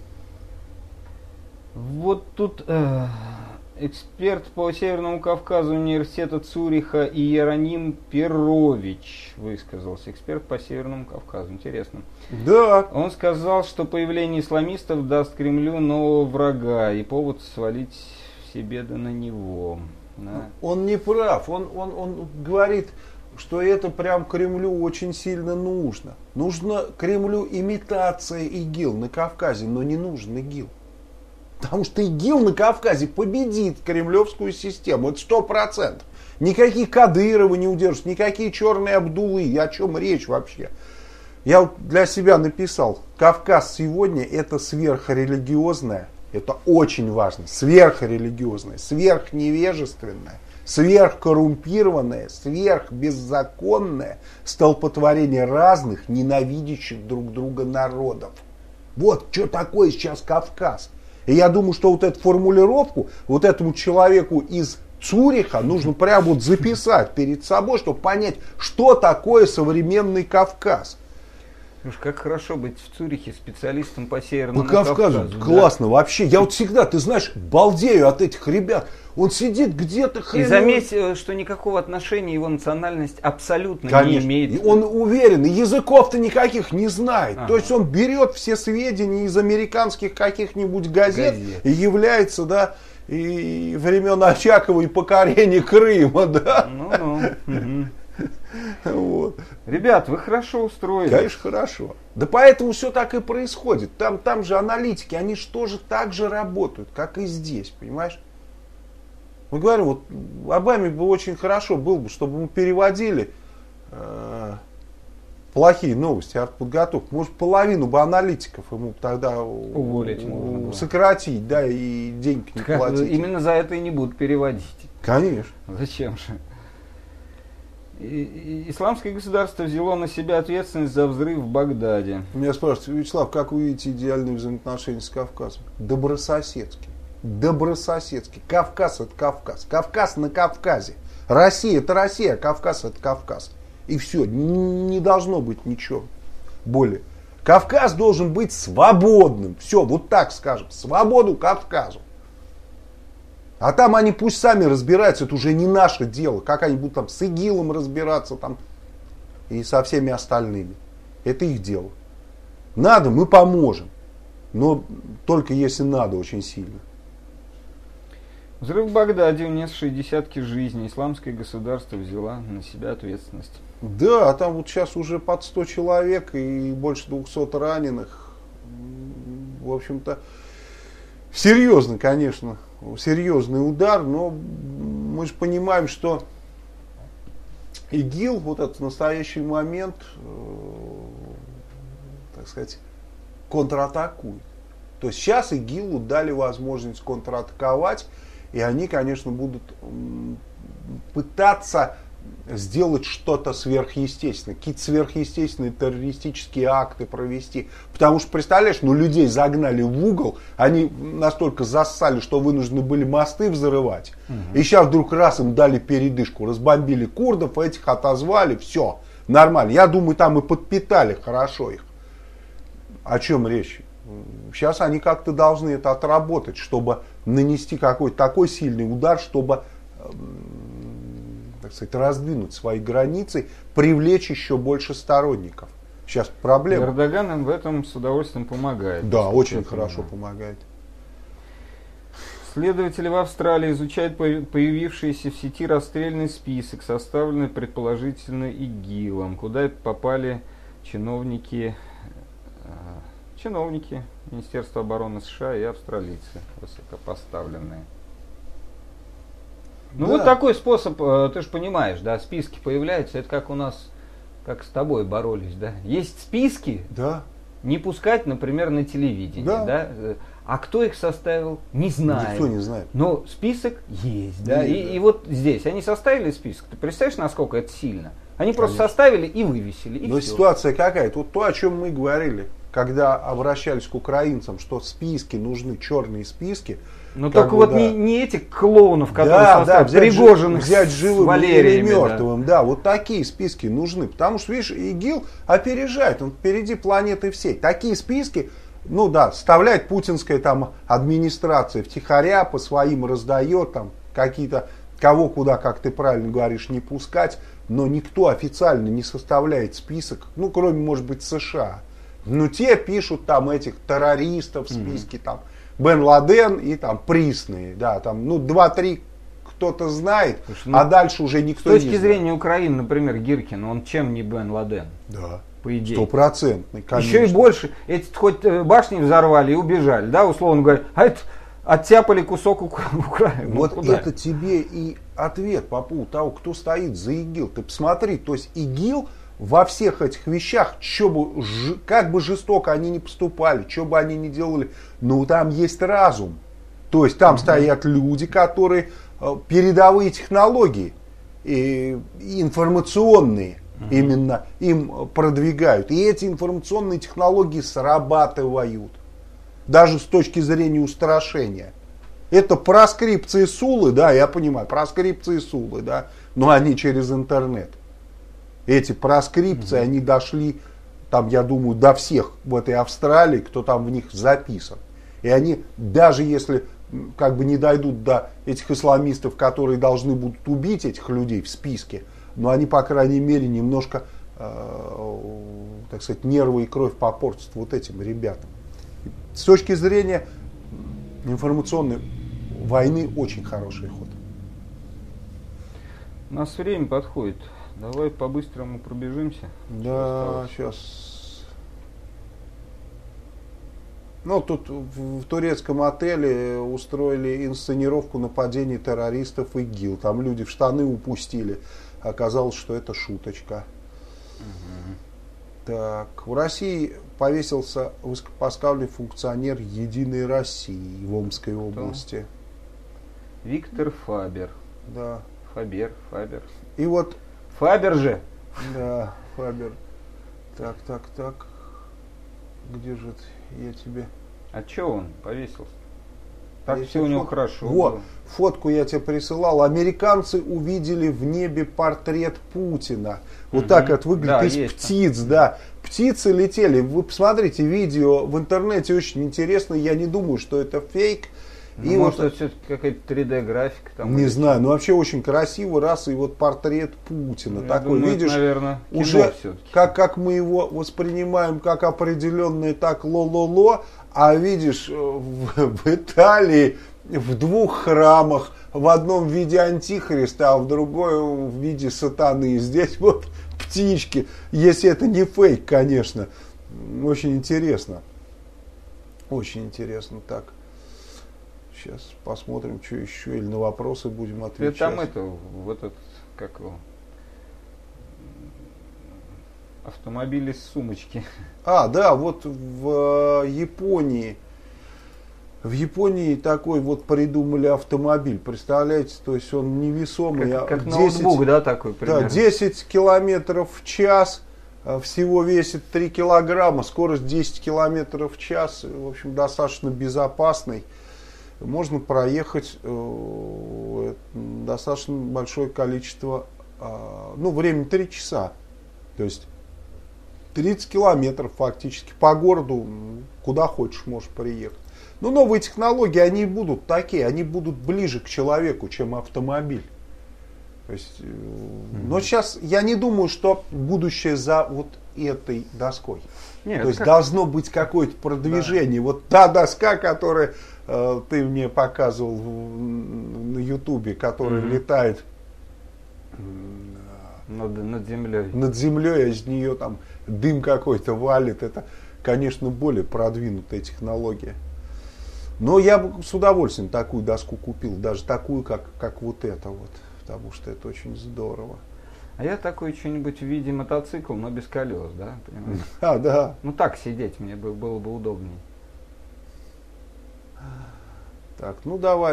Вот тут эксперт по Северному Кавказу университета Цюриха Иероним Перович высказался. Эксперт по Северному Кавказу. Интересно. Да. Он сказал, что появление исламистов даст Кремлю нового врага и повод свалить все беды на него. Да. Он не прав. Он говорит, что это прям Кремлю очень сильно нужно. Нужно Кремлю имитация ИГИЛ на Кавказе, но не нужен ИГИЛ. Потому что ИГИЛ на Кавказе победит кремлевскую систему. Это 100%. Никакие Кадыровы не удержат, никакие черные Абдулы. О чем речь вообще? Я вот для себя написал. Кавказ сегодня это сверхрелигиозное. Это очень важно. Сверхрелигиозное, сверхневежественное, сверхкоррумпированное, сверхбеззаконное столпотворение разных, ненавидящих друг друга народов. Вот что такое сейчас Кавказ. И я думаю, что вот эту формулировку вот этому человеку из Цюриха нужно прямо вот записать перед собой, чтобы понять, что такое современный Кавказ. Уж как хорошо быть в Цюрихе специалистом по Северному По Кавказу. да. Классно вообще. Я вот всегда, ты знаешь, балдею от этих ребят. Он сидит где-то И заметь, что никакого отношения его национальность абсолютно Конечно. не имеет. И он уверен, и языков-то никаких не знает. Ага. То есть он берет все сведения из американских каких-нибудь газет и является, да, и времен Очакова и покорения Крыма, да. Ну-ну. Вот. Ребят, вы хорошо устроились. Конечно, хорошо. Да поэтому все так и происходит. Там же аналитики, они же тоже так же работают, как и здесь, понимаешь? Мы говорим, вот Обаме бы очень хорошо было бы, чтобы мы переводили плохие новости, артподготовку. Может, половину бы аналитиков ему тогда Уволить можно было. сократить, да, и денег не платить. Именно за это и не будут переводить. Конечно. Зачем же? Исламское государство взяло на себя ответственность за взрыв в Багдаде. Меня спрашивают, Вячеслав, как вы видите идеальные взаимоотношения с Кавказом? Добрососедские. Добрососедский. Кавказ это Кавказ. Кавказ на Кавказе. Россия это Россия, а Кавказ это Кавказ. И все. Не должно быть ничего более. Кавказ должен быть свободным. Все, вот так скажем. Свободу Кавказу. А там они пусть сами разбираются. Это уже не наше дело. Как они будут там с ИГИЛом разбираться там и со всеми остальными. Это их дело. Надо, мы поможем. Но только если надо очень сильно. Взрыв в Багдаде, унесший десятки жизней. Исламское государство взяло на себя ответственность. Да, там вот сейчас уже под 100 человек и больше 200 раненых. В общем-то, серьезно, конечно, серьезный удар, но мы же понимаем, что ИГИЛ вот этот в настоящий момент, так сказать, контратакует. То есть сейчас ИГИЛу дали возможность контратаковать, и они, конечно, будут пытаться сделать что-то сверхъестественное, какие-то сверхъестественные террористические акты провести. Потому что, представляешь, людей загнали в угол, они настолько зассали, что вынуждены были мосты взрывать. И сейчас вдруг раз им дали передышку, разбомбили курдов, этих отозвали, все, нормально. Я думаю, там и подпитали хорошо их. О чем речь? Сейчас они как-то должны это отработать, чтобы нанести какой-то такой сильный удар, чтобы, так сказать, раздвинуть свои границы, привлечь еще больше сторонников. Сейчас проблема. Эрдоган им в этом с удовольствием помогает. Да, очень хорошо помогает. Следователи в Австралии изучают появившийся в сети расстрельный список, составленный предположительно ИГИЛом, куда попали чиновники Министерства обороны США и австралийцы высокопоставленные. Ну да. Вот такой способ, ты же понимаешь, да, списки появляются, это как у нас, как с тобой боролись, да. Есть списки, да. Не пускать, например, на телевидение, да. А кто их составил, не знаю. Никто не знает. Но список есть, да. И вот здесь они составили список. Ты представляешь, насколько это сильно? Они просто составили и вывесили. И но все. Ситуация какая? Вот то, о чем мы говорили, когда обращались к украинцам, что списки нужны, черные списки. Но только вот не этих клоунов, которые составили, Пригожиных взять живым Валериями, или мертвым. Да, вот такие списки нужны. Потому что, видишь, ИГИЛ опережает, он впереди планеты всей. Такие списки, вставляет путинская там администрация втихаря, по своим раздает, там какие-то, кого куда, как ты правильно говоришь, не пускать. Но никто официально не составляет список, кроме, может быть, США. Те пишут там этих террористов в списке, там, Бен Ладен и там присные, да, там, 2-3 кто-то знает, а дальше уже никто не знает. С точки зрения Украины, например, Гиркин, он чем не Бен Ладен? Да. По идее. 100%, конечно. Еще и больше. Эти хоть башни взорвали и убежали, да, условно говоря, а это оттяпали кусок Украины. Вот это тебе и ответ по поводу того, кто стоит за ИГИЛ. Ты посмотри, то есть ИГИЛ во всех этих вещах, как бы жестоко они ни поступали, что бы они ни делали, там есть разум. То есть там стоят люди, которые передовые технологии, информационные именно им продвигают. И эти информационные технологии срабатывают. Даже с точки зрения устрашения. Это проскрипции Сулы, да, я понимаю, проскрипции Сулы, да, но они через интернет. Эти проскрипции, они дошли, там, я думаю, до всех в этой Австралии, кто там в них записан. И они, даже если как бы не дойдут до этих исламистов, которые должны будут убить этих людей в списке, но они, по крайней мере, немножко, так сказать, нервы и кровь попортят вот этим ребятам. С точки зрения информационной войны очень хороший ход. У нас время подходит. Давай по-быстрому пробежимся. Да, сейчас. Тут в турецком отеле устроили инсценировку нападения террористов ИГИЛ. Там люди в штаны упустили. Оказалось, что это шуточка. Так, в России повесился высокопоставленный функционер Единой России в Омской области. Виктор Фабер. Да. Фабер. И вот... Фабер же. Да, Фабер. Так. Где же я тебе... А че он повесился? Так все у него хорошо. Вот, фотку я тебе присылал. Американцы увидели в небе портрет Путина. Вот так это выглядит, из птиц, да. Птицы летели. Вы посмотрите видео в интернете, очень интересно. Я не думаю, что это фейк. И может, это все-таки какая-то 3D-графика там? Не знаю, вообще очень красиво, и вот портрет Путина. Такой, думаю, видишь, это, наверное, кино уже все-таки. Как мы его воспринимаем как определенное так ло-ло-ло, а видишь, в Италии в двух храмах, в одном в виде антихриста, а в другой в виде сатаны. Здесь вот птички, если это не фейк, конечно. Очень интересно. Очень интересно. Так, сейчас посмотрим, что еще, или на вопросы будем отвечать. Там это, в этот, как его, автомобили с сумочки. Да, вот в Японии. В Японии такой вот придумали автомобиль, представляете, то есть он невесомый. Как 10, ноутбук, да, такой примерно? Да, 10 километров в час, всего весит 3 килограмма, скорость 10 километров в час, в общем, достаточно безопасный. Можно проехать достаточно большое количество, времени 3 часа, то есть 30 километров фактически по городу, куда хочешь можешь приехать. Но новые технологии, они будут такие, они будут ближе к человеку, чем автомобиль. То есть, но сейчас я не думаю, что будущее за вот этой доской. Нет, то есть должно быть какое-то продвижение. Да. Вот та доска, которую ты мне показывал на Ютубе, которая летает над землей. Над землей, а из нее там дым какой-то валит. Это, конечно, более продвинутая технология. Но я бы с удовольствием такую доску купил, даже такую, как вот эта вот, потому что это очень здорово. А я такой что-нибудь в виде мотоцикла, но без колес, да, понимаешь? Да. Ну так сидеть мне было бы удобнее. Так, ну давай.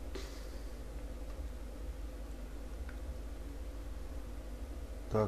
Так.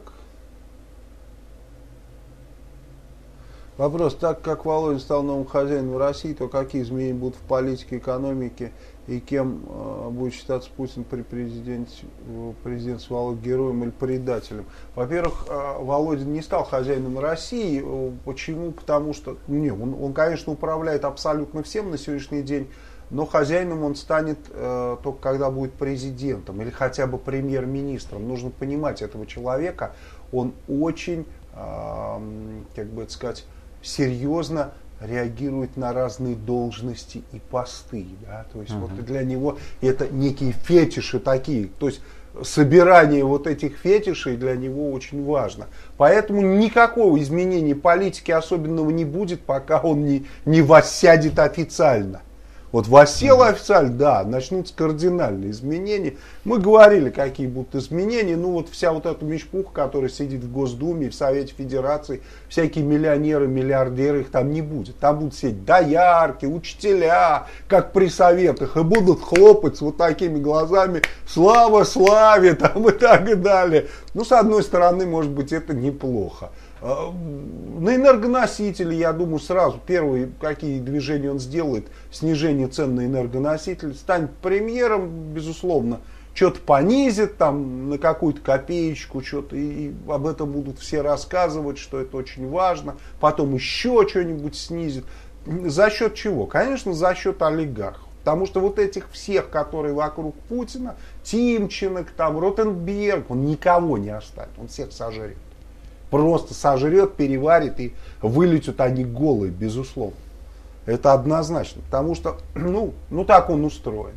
Вопрос, так как Володя стал новым хозяином в России, то какие изменения будут в политике, экономике и кем будет считаться Путин при президентстве Володя, героем или предателем? Во-первых, Володя не стал хозяином России. Почему? Потому что он, конечно, управляет абсолютно всем на сегодняшний день, но хозяином он станет только когда будет президентом или хотя бы премьер-министром. Нужно понимать этого человека, он очень, как бы это сказать, серьезно реагирует на разные должности и посты. Да? То есть вот для него это некие фетиши такие. То есть собирание вот этих фетишей для него очень важно. Поэтому никакого изменения политики особенного не будет, пока он не воссядет официально. Вот воссел официально, да, начнутся кардинальные изменения. Мы говорили, какие будут изменения. Ну вот вся вот эта мешпуха, которая сидит в Госдуме, в Совете Федерации, всякие миллионеры, миллиардеры, их там не будет. Там будут сидеть доярки, учителя, как при советах, и будут хлопать с вот такими глазами: слава славе, там и так далее. Ну, с одной стороны, может быть, это неплохо. На энергоносители, я думаю, сразу первые какие движения он сделает: снижение цен на энергоносители, станет премьером, безусловно, что-то понизит там на какую-то копеечку, что-то, и об этом будут все рассказывать, что это очень важно, потом еще что-нибудь снизит. За счет чего? Конечно, за счет олигархов. Потому что вот этих всех, которые вокруг Путина, Тимченок, там, Ротенберг, он никого не оставит, он всех сожрет. Просто сожрет, переварит, и вылетят они голые, безусловно. Это однозначно. Потому что, так он устроен.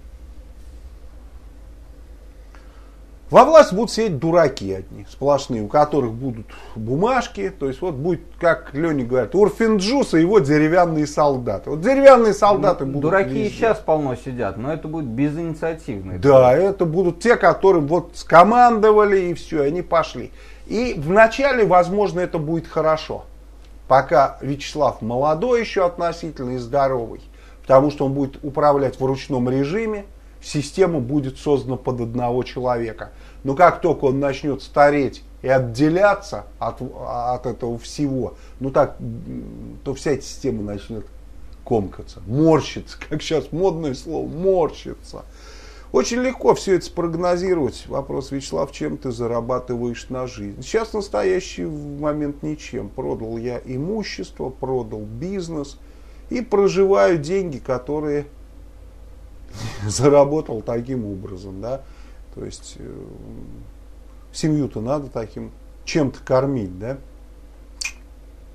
Во власть будут сидеть дураки одни, сплошные, у которых будут бумажки. То есть вот будет, как Леня говорит, Урфинджус и его деревянные солдаты. Вот деревянные солдаты будут дураки везде. И сейчас полно сидят, но это будет безинициативные. Да, это будут те, которым вот скомандовали, и все, они пошли. И вначале, возможно, это будет хорошо, пока Вячеслав молодой еще относительно и здоровый, потому что он будет управлять в ручном режиме, система будет создана под одного человека. Но как только он начнет стареть и отделяться от этого всего, то вся эта система начнет комкаться, морщиться, как сейчас модное слово, морщиться. Очень легко все это спрогнозировать. Вопрос: Вячеслав, чем ты зарабатываешь на жизнь? Сейчас в настоящий момент ничем. Продал я имущество, продал бизнес и проживаю деньги, которые заработал таким образом. Да? То есть семью-то надо таким чем-то кормить. Да?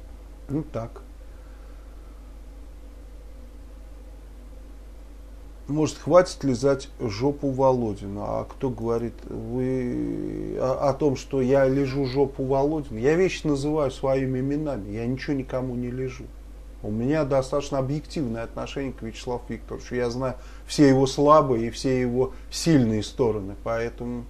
Так. Может, хватит лизать жопу Володину? А кто говорит о том, что я лижу жопу Володину? Я вещи называю своими именами. Я ничего никому не лижу. У меня достаточно объективное отношение к Вячеславу Викторовичу. Я знаю все его слабые и все его сильные стороны. Поэтому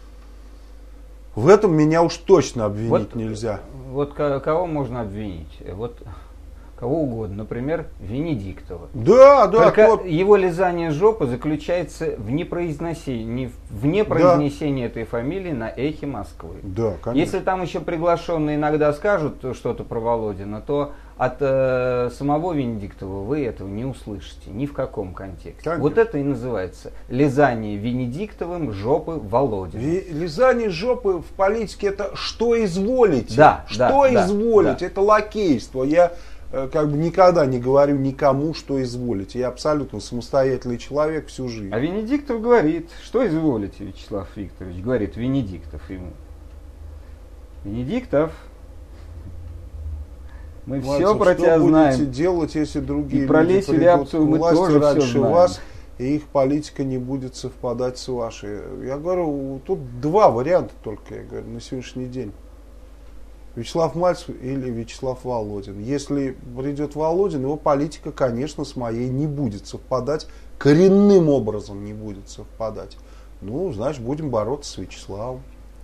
в этом меня уж точно обвинить нельзя. Вот кого можно обвинить? Вот кого угодно, например, Венедиктова. Да, да. Только его лизание жопы заключается в непроизнесении этой фамилии на эхе Москвы. Да, конечно. Если там еще приглашенные иногда скажут что-то про Володина, то от самого Венедиктова вы этого не услышите ни в каком контексте. Конечно. Вот это и называется лизание Венедиктовым жопы Володина. Лизание жопы в политике — это что изволите. Да, что да, изволите, да. Это лакейство. Я как бы никогда не говорю никому, что изволите. Я абсолютно самостоятельный человек всю жизнь. А Венедиктов говорит, что изволите, Вячеслав Викторович, говорит Венедиктов ему. Венедиктов, мы все про тебя знаем. Что будете делать, если другие люди придут к власти раньше вас, знаем. И их политика не будет совпадать с вашей? Я говорю, тут два варианта только, я говорю, на сегодняшний день. Вячеслав Мальцев или Вячеслав Володин. Если придет Володин, его политика, конечно, с моей не будет совпадать. Коренным образом не будет совпадать. Ну, значит, будем бороться с Вячеславом.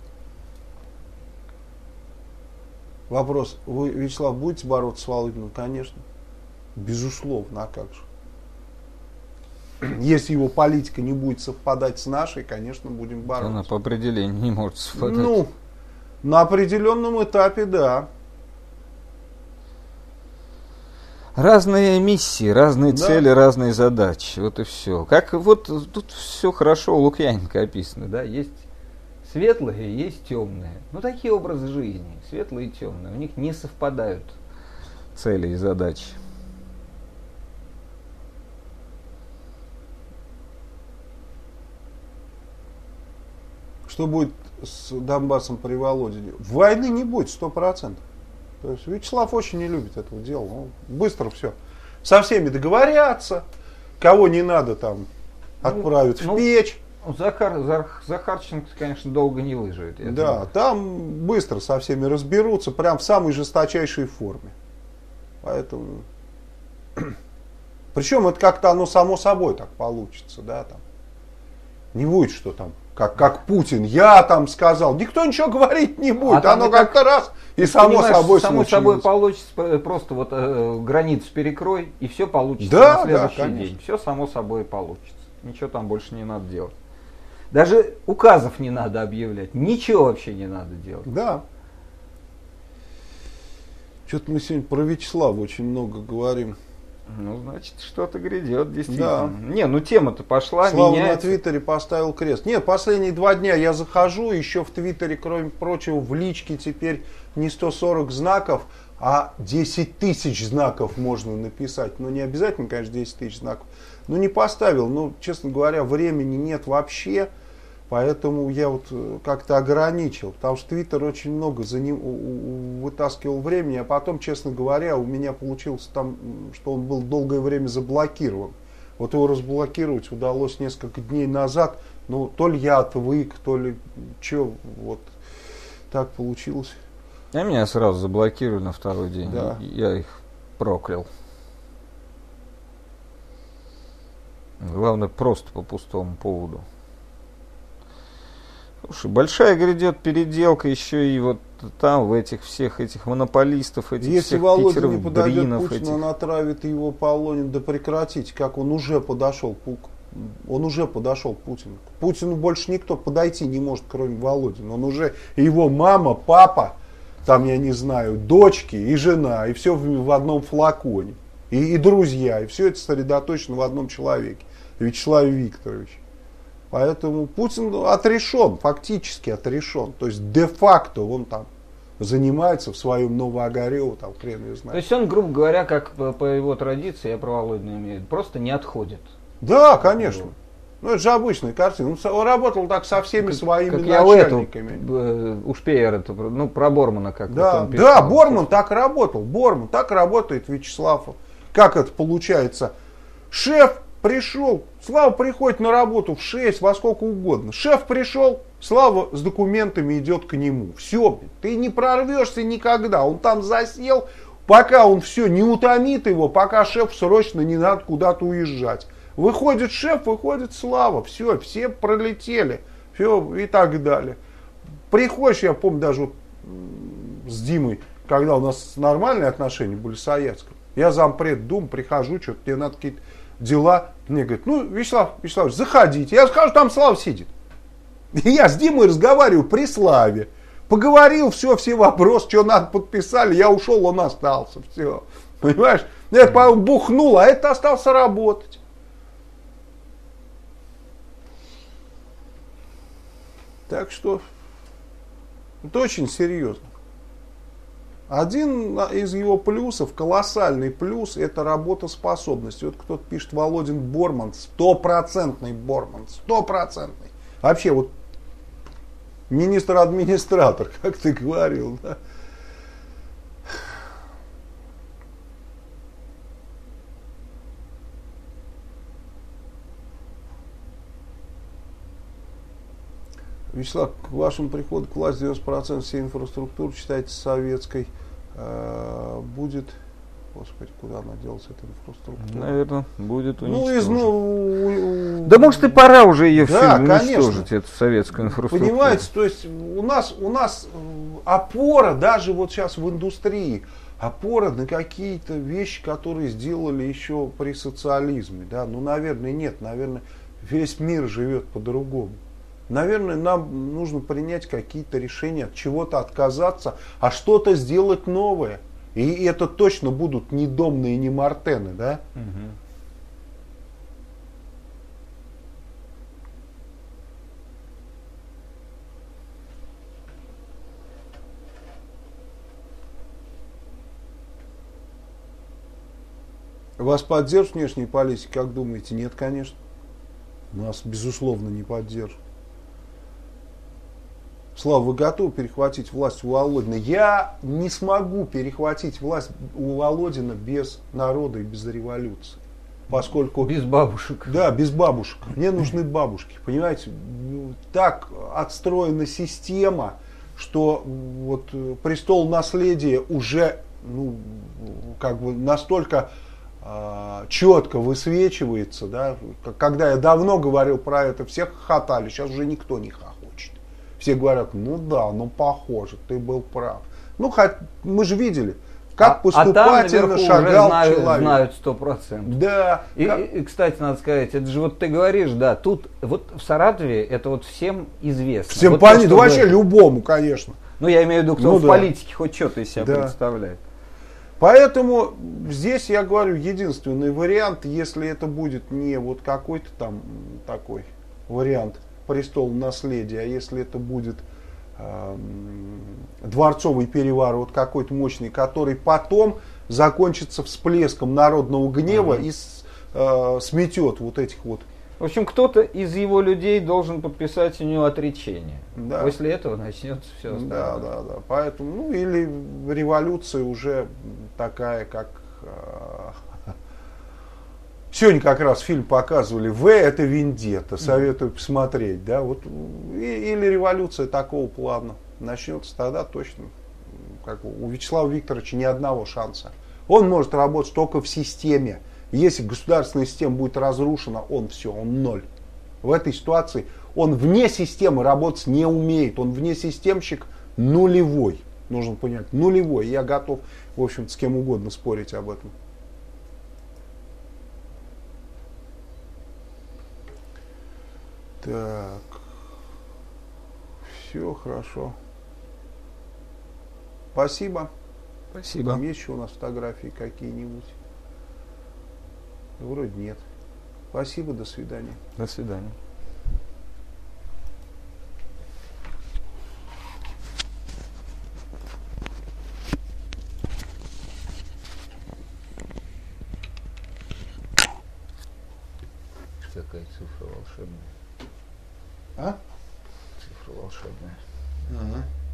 Вопрос. Вы, Вячеслав, будете бороться с Володиным? Конечно. Безусловно, а как же? Если его политика не будет совпадать с нашей, конечно, будем бороться. Она по определению не может совпадать. Ну, на определенном этапе, да. Разные миссии, разные цели, разные задачи. Вот и все. Как вот тут все хорошо у Лукьяненко описано, да? Есть светлые, есть темные. Ну, такие образы жизни, светлые и темные. У них не совпадают цели и задачи. Что будет с Донбассом при Володине? Войны не будет 100%. То есть Вячеслав очень не любит этого дела. Он быстро все. Со всеми договорятся. Кого не надо там отправить в печь. Захарченко, конечно, долго не выживет. Да, думаю. Там быстро со всеми разберутся. Прям в самой жесточайшей форме. Поэтому... Причем это как-то оно само собой так получится. Да, там. Не будет, что там как Путин, я там сказал. Никто ничего говорить не будет. Оно как-то раз и само собой случилось. Само собой получится, просто вот границу перекрой, и все получится на следующий день. Все само собой получится. Ничего там больше не надо делать. Даже указов не надо объявлять. Ничего вообще не надо делать. Да. Что-то мы сегодня про Вячеслава очень много говорим. Ну, значит, что-то грядет, действительно. Да. Не, ну тема-то пошла, Слава меняется. на Твиттере поставил крест. Нет, последние 2 дня я захожу, еще в Твиттере, кроме прочего, в личке теперь не 140 знаков, а 10 тысяч знаков можно написать. Ну, не обязательно, конечно, 10 тысяч знаков. Ну, не поставил. Ну, честно говоря, времени нет вообще. Поэтому я вот как-то ограничил. Потому что Твиттер очень много вытаскивал времени. А потом, честно говоря, у меня получилось там, что он был долгое время заблокирован. Вот его разблокировать удалось несколько дней назад. Ну, то ли я отвык, то ли что. Вот так получилось. А меня сразу заблокировали на второй день. Да. Я их проклял. Главное, просто по пустому поводу. Слушай, большая грядет переделка еще и вот там, в этих всех этих монополистов, этих Если всех Володя не подойдет Дринов, Путину, он отравит его Полонин. Да прекратите, как он уже подошел. Он уже подошел к Путину. К Путину больше никто подойти не может, кроме Володина. Он уже, его мама, папа, там, я не знаю, дочки и жена, и все в одном флаконе. И друзья, и все это сосредоточено в одном человеке, Вячеславе Викторовиче. Поэтому Путин отрешен, фактически отрешен. То есть де-факто он там занимается в своем Новоогарево, там хрен его знает. То есть он, грубо говоря, как по его традиции, я про Володина имею в виду, просто не отходит. Да, конечно. Ну, это же обычная картина. Он работал так со всеми своими начальниками. У Шпеера, ну, про Бормана как да, вот он писал. Да, Борман так работал. Борман так работает Вячеслав. Как это получается? Шеф пришел, Слава приходит на работу в 6, во сколько угодно. Шеф пришел, Слава с документами идет к нему. Все, ты не прорвешься никогда. Он там засел, пока он все не утомит его, пока шеф срочно не надо куда-то уезжать. Выходит шеф, выходит Слава. Все пролетели. Все и так далее. Приходишь, я помню даже вот с Димой, когда у нас нормальные отношения были с Аяцком. Я зампред Думы, прихожу, что-то мне надо какие-то дела. Мне говорят, ну, Вячеслав Вячеславович, заходите. Я скажу, там Слава сидит. И я с Димой разговариваю при Славе. Поговорил, все вопросы, что надо, подписали. Я ушел, он остался. Все. Понимаешь? Это, по-моему, бухнул, а это остался работать. Так что это очень серьезно. Один из его плюсов, колоссальный плюс, это работоспособность. Вот кто-то пишет, Володин Борман, стопроцентный Борман, стопроцентный. Вообще вот министр-администратор, как ты говорил, да. Вячеслав, к вашему приходу к власти 90% всей инфраструктуры, считайте, советской, будет... Господи, куда она делась, эта инфраструктура? Наверное, будет уничтожена. Да может и пора уже ее всю конечно. уничтожить, эту советскую инфраструктуру. Понимаете, то есть у нас опора даже вот сейчас в индустрии, опора на какие-то вещи, которые сделали еще при социализме. Да? Ну, наверное, нет, наверное, весь мир живет по-другому. Наверное, нам нужно принять какие-то решения, от чего-то отказаться, а что-то сделать новое. И это точно будут не Домны и не Мартены, да? Угу. Вас поддержат внешние политики, как думаете? Нет, конечно. Нас, безусловно, не поддержат. Слава, вы готовы перехватить власть у Володина? Я не смогу перехватить власть у Володина без народа и без революции. Поскольку... Без бабушек. Да, без бабушек. Мне нужны бабушки. Понимаете, так отстроена система, что вот престол наследия уже как бы настолько четко высвечивается. Да? Когда я давно говорил про это, все хохотали, сейчас уже никто не хохочет. Все говорят, ну да, ну похоже, ты был прав. Ну, мы же видели, как поступательно шагал человек. Знают 100%. Да. И, кстати, надо сказать, это же вот ты говоришь, да, тут вот в Саратове это вот всем известно. Всем вот понятно, да вообще любому, конечно. Ну, я имею в виду, кто в политике хоть что-то из себя представляет. Поэтому здесь я говорю, единственный вариант, если это будет не вот какой-то там такой вариант престол наследия, а если это будет дворцовый переворот вот какой-то мощный, который потом закончится всплеском народного гнева и сметет вот этих вот. В общем, кто-то из его людей должен подписать у него отречение. Да. После этого начнется все остальное. Да. Поэтому, или революция уже такая, как... Сегодня как раз фильм показывали, это Вендетта, советую посмотреть, да, вот, или революция такого плана начнется, тогда точно, как у Вячеслава Викторовича ни одного шанса. Он может работать только в системе. Если государственная система будет разрушена, он ноль. В этой ситуации он вне системы работать не умеет, он внесистемщик нулевой, нужно понять, нулевой. Я готов, в общем-то, с кем угодно спорить об этом. Так, все хорошо. Спасибо. Спасибо. Там есть еще у нас фотографии какие-нибудь? Вроде нет. Спасибо, до свидания. До свидания. Такая цифра волшебная. А? Цифра волшебная. Ага.